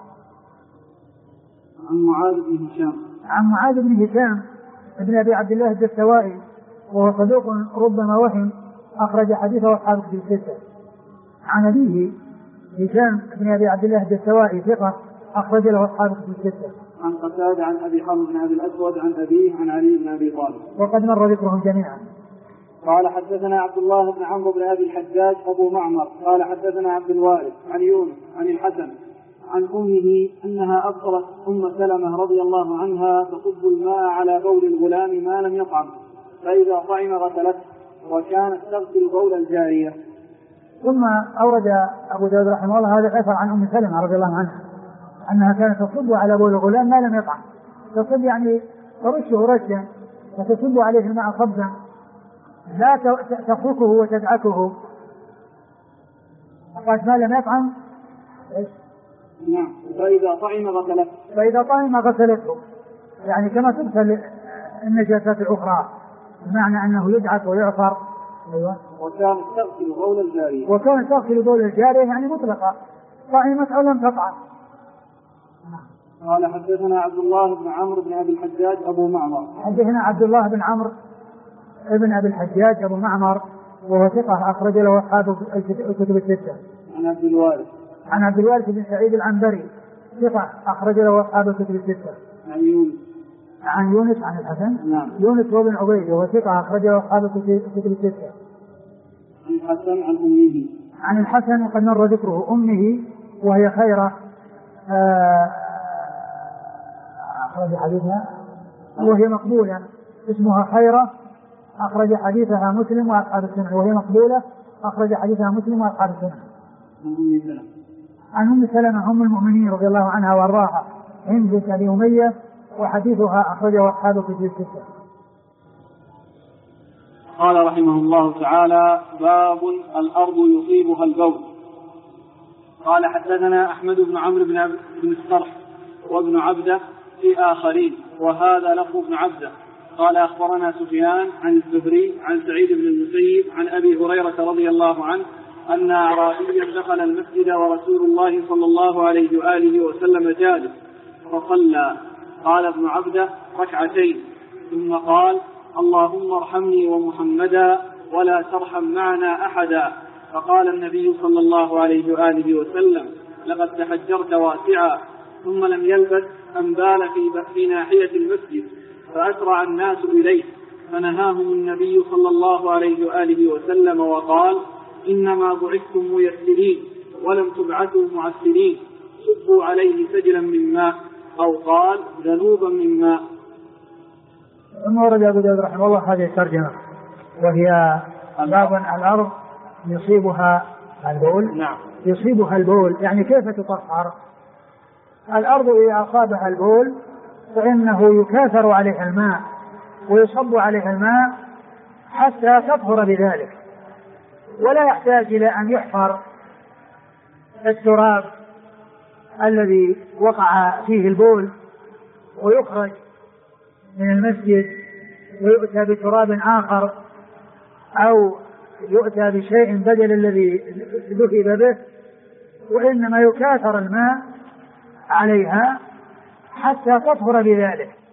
عن معاذ بن هشام ابن أبي عبد الله الدستوائي، وهو صدوق ربما وهم، أخرج حديثه أصحاب الكتب الستة. عن أبيه هشام بن أبي عبد الله الدستوائي ثقة أخرج له أصحاب الكتب الستة. عن قتادة عن أبي حرب بن أبي الأسود عن أبيه عن علي بن أبي طالب، وقد مر ذكرهم جميعا. قال حدثنا عبد الله بن عمرو بن أبي الحجاج أبو معمر قال حدثنا عبد الوارث عن يونس عن الحسن عن أمه أنها أبصرت أم سلمة رضي الله عنها تصب الماء على بول الغلام ما لم يطعم، فإذا طعم غسلته، وكانت تغسل بول الجارية. ثم أورد أبو داود رحمه الله هذا الأثر عن أم سلمة رضي الله عنها أنها كانت تصب على بول الغلام ما لم يطعم. تصب يعني ترشه رشا وتصب عليه الماء صبا، لا تفركه وتدعكه. قالت ما لم يطعم نعم، فإذا طعم غسلته، يعني كما تغسل النجاسات الأخرى، بمعنى أنه يدعك ويعصر. أيوة. وكانت تغسل بول الجارية يعني مطلقة، طعمت أو لم تطعم. قال حدثنا عبد الله بن عمرو بن أبي الحجاج أبو معمر. حدثنا عبد الله بن عمرو ابن أبي الحجاج أبو معمر، وهو ثقة أخرج له أصحاب الكتب الستة. عن عبد الوارث بن سعيد العنبري ثقة أخرج له أصحاب الكتب الستة. عن يونس عن الحسن. نعم. يونس هو بن عبيد وهو ثقة أخرجه أصحاب الكتب الستة. عن الحسن عن أمه. عن الحسن وقد مر ذكره. أمه وهي خيرة أخرج حديثها وهي مقبولة، اسمها خيرة، أخرج حديثها مسلم وأصحاب السنن، وهي مقبولة أخرج حديثها مسلم وأصحاب السنن. عن أم سلمة أم المؤمنين رضي الله عنها وأرضاها هند بنت أبي أمية، وحديثها أخرجه أصحاب الكتب الستة. قال رحمه الله تعالى: باب الأرض يصيبها البول. قال حدثنا أحمد بن عمرو بن الصرح وابن عبده في آخرين، وهذا لفظ ابن عبده. قال أخبرنا سفيان عن الزهري عن سعيد بن المسيب عن أبي هريرة رضي الله عنه أن أعرابيا دخل المسجد ورسول الله صلى الله عليه وآله وسلم جالس فصلى. قال ابن عبده: ركعتين. ثم قال: اللهم ارحمني ومحمدا ولا ترحم معنا أحدا. فقال النبي صلى الله عليه وآله وسلم: لقد تحجرت واسعا. ثم لم يلبث أن بال في ناحية المسجد، فأسرع الناس إليه، فنهاهم النبي صلى الله عليه وآله وسلم وقال: إنما بعثتم ميسرين ولم تبعثوا معسرين، صبوا عليه سجلا من ماء، أو قال ذنوبا من ماء. ثم ورد أبو داود رحمه الله هذه الترجمة، وهي باب الأرض يصيبها البول. نعم. يصيبها البول يعني كيف تطهر الأرض؟ إذا أصابها البول فإنه يكاثر عليها الماء ويصب عليها الماء حتى تطهر بذلك، ولا يحتاج إلى أن يحفر التراب الذي وقع فيه البول ويخرج من المسجد ويؤتى بتراب آخر أو يؤتى بشيء بدل الذي ذهب به، وإنما يكاثر الماء عليها حتى تطهر بذلك.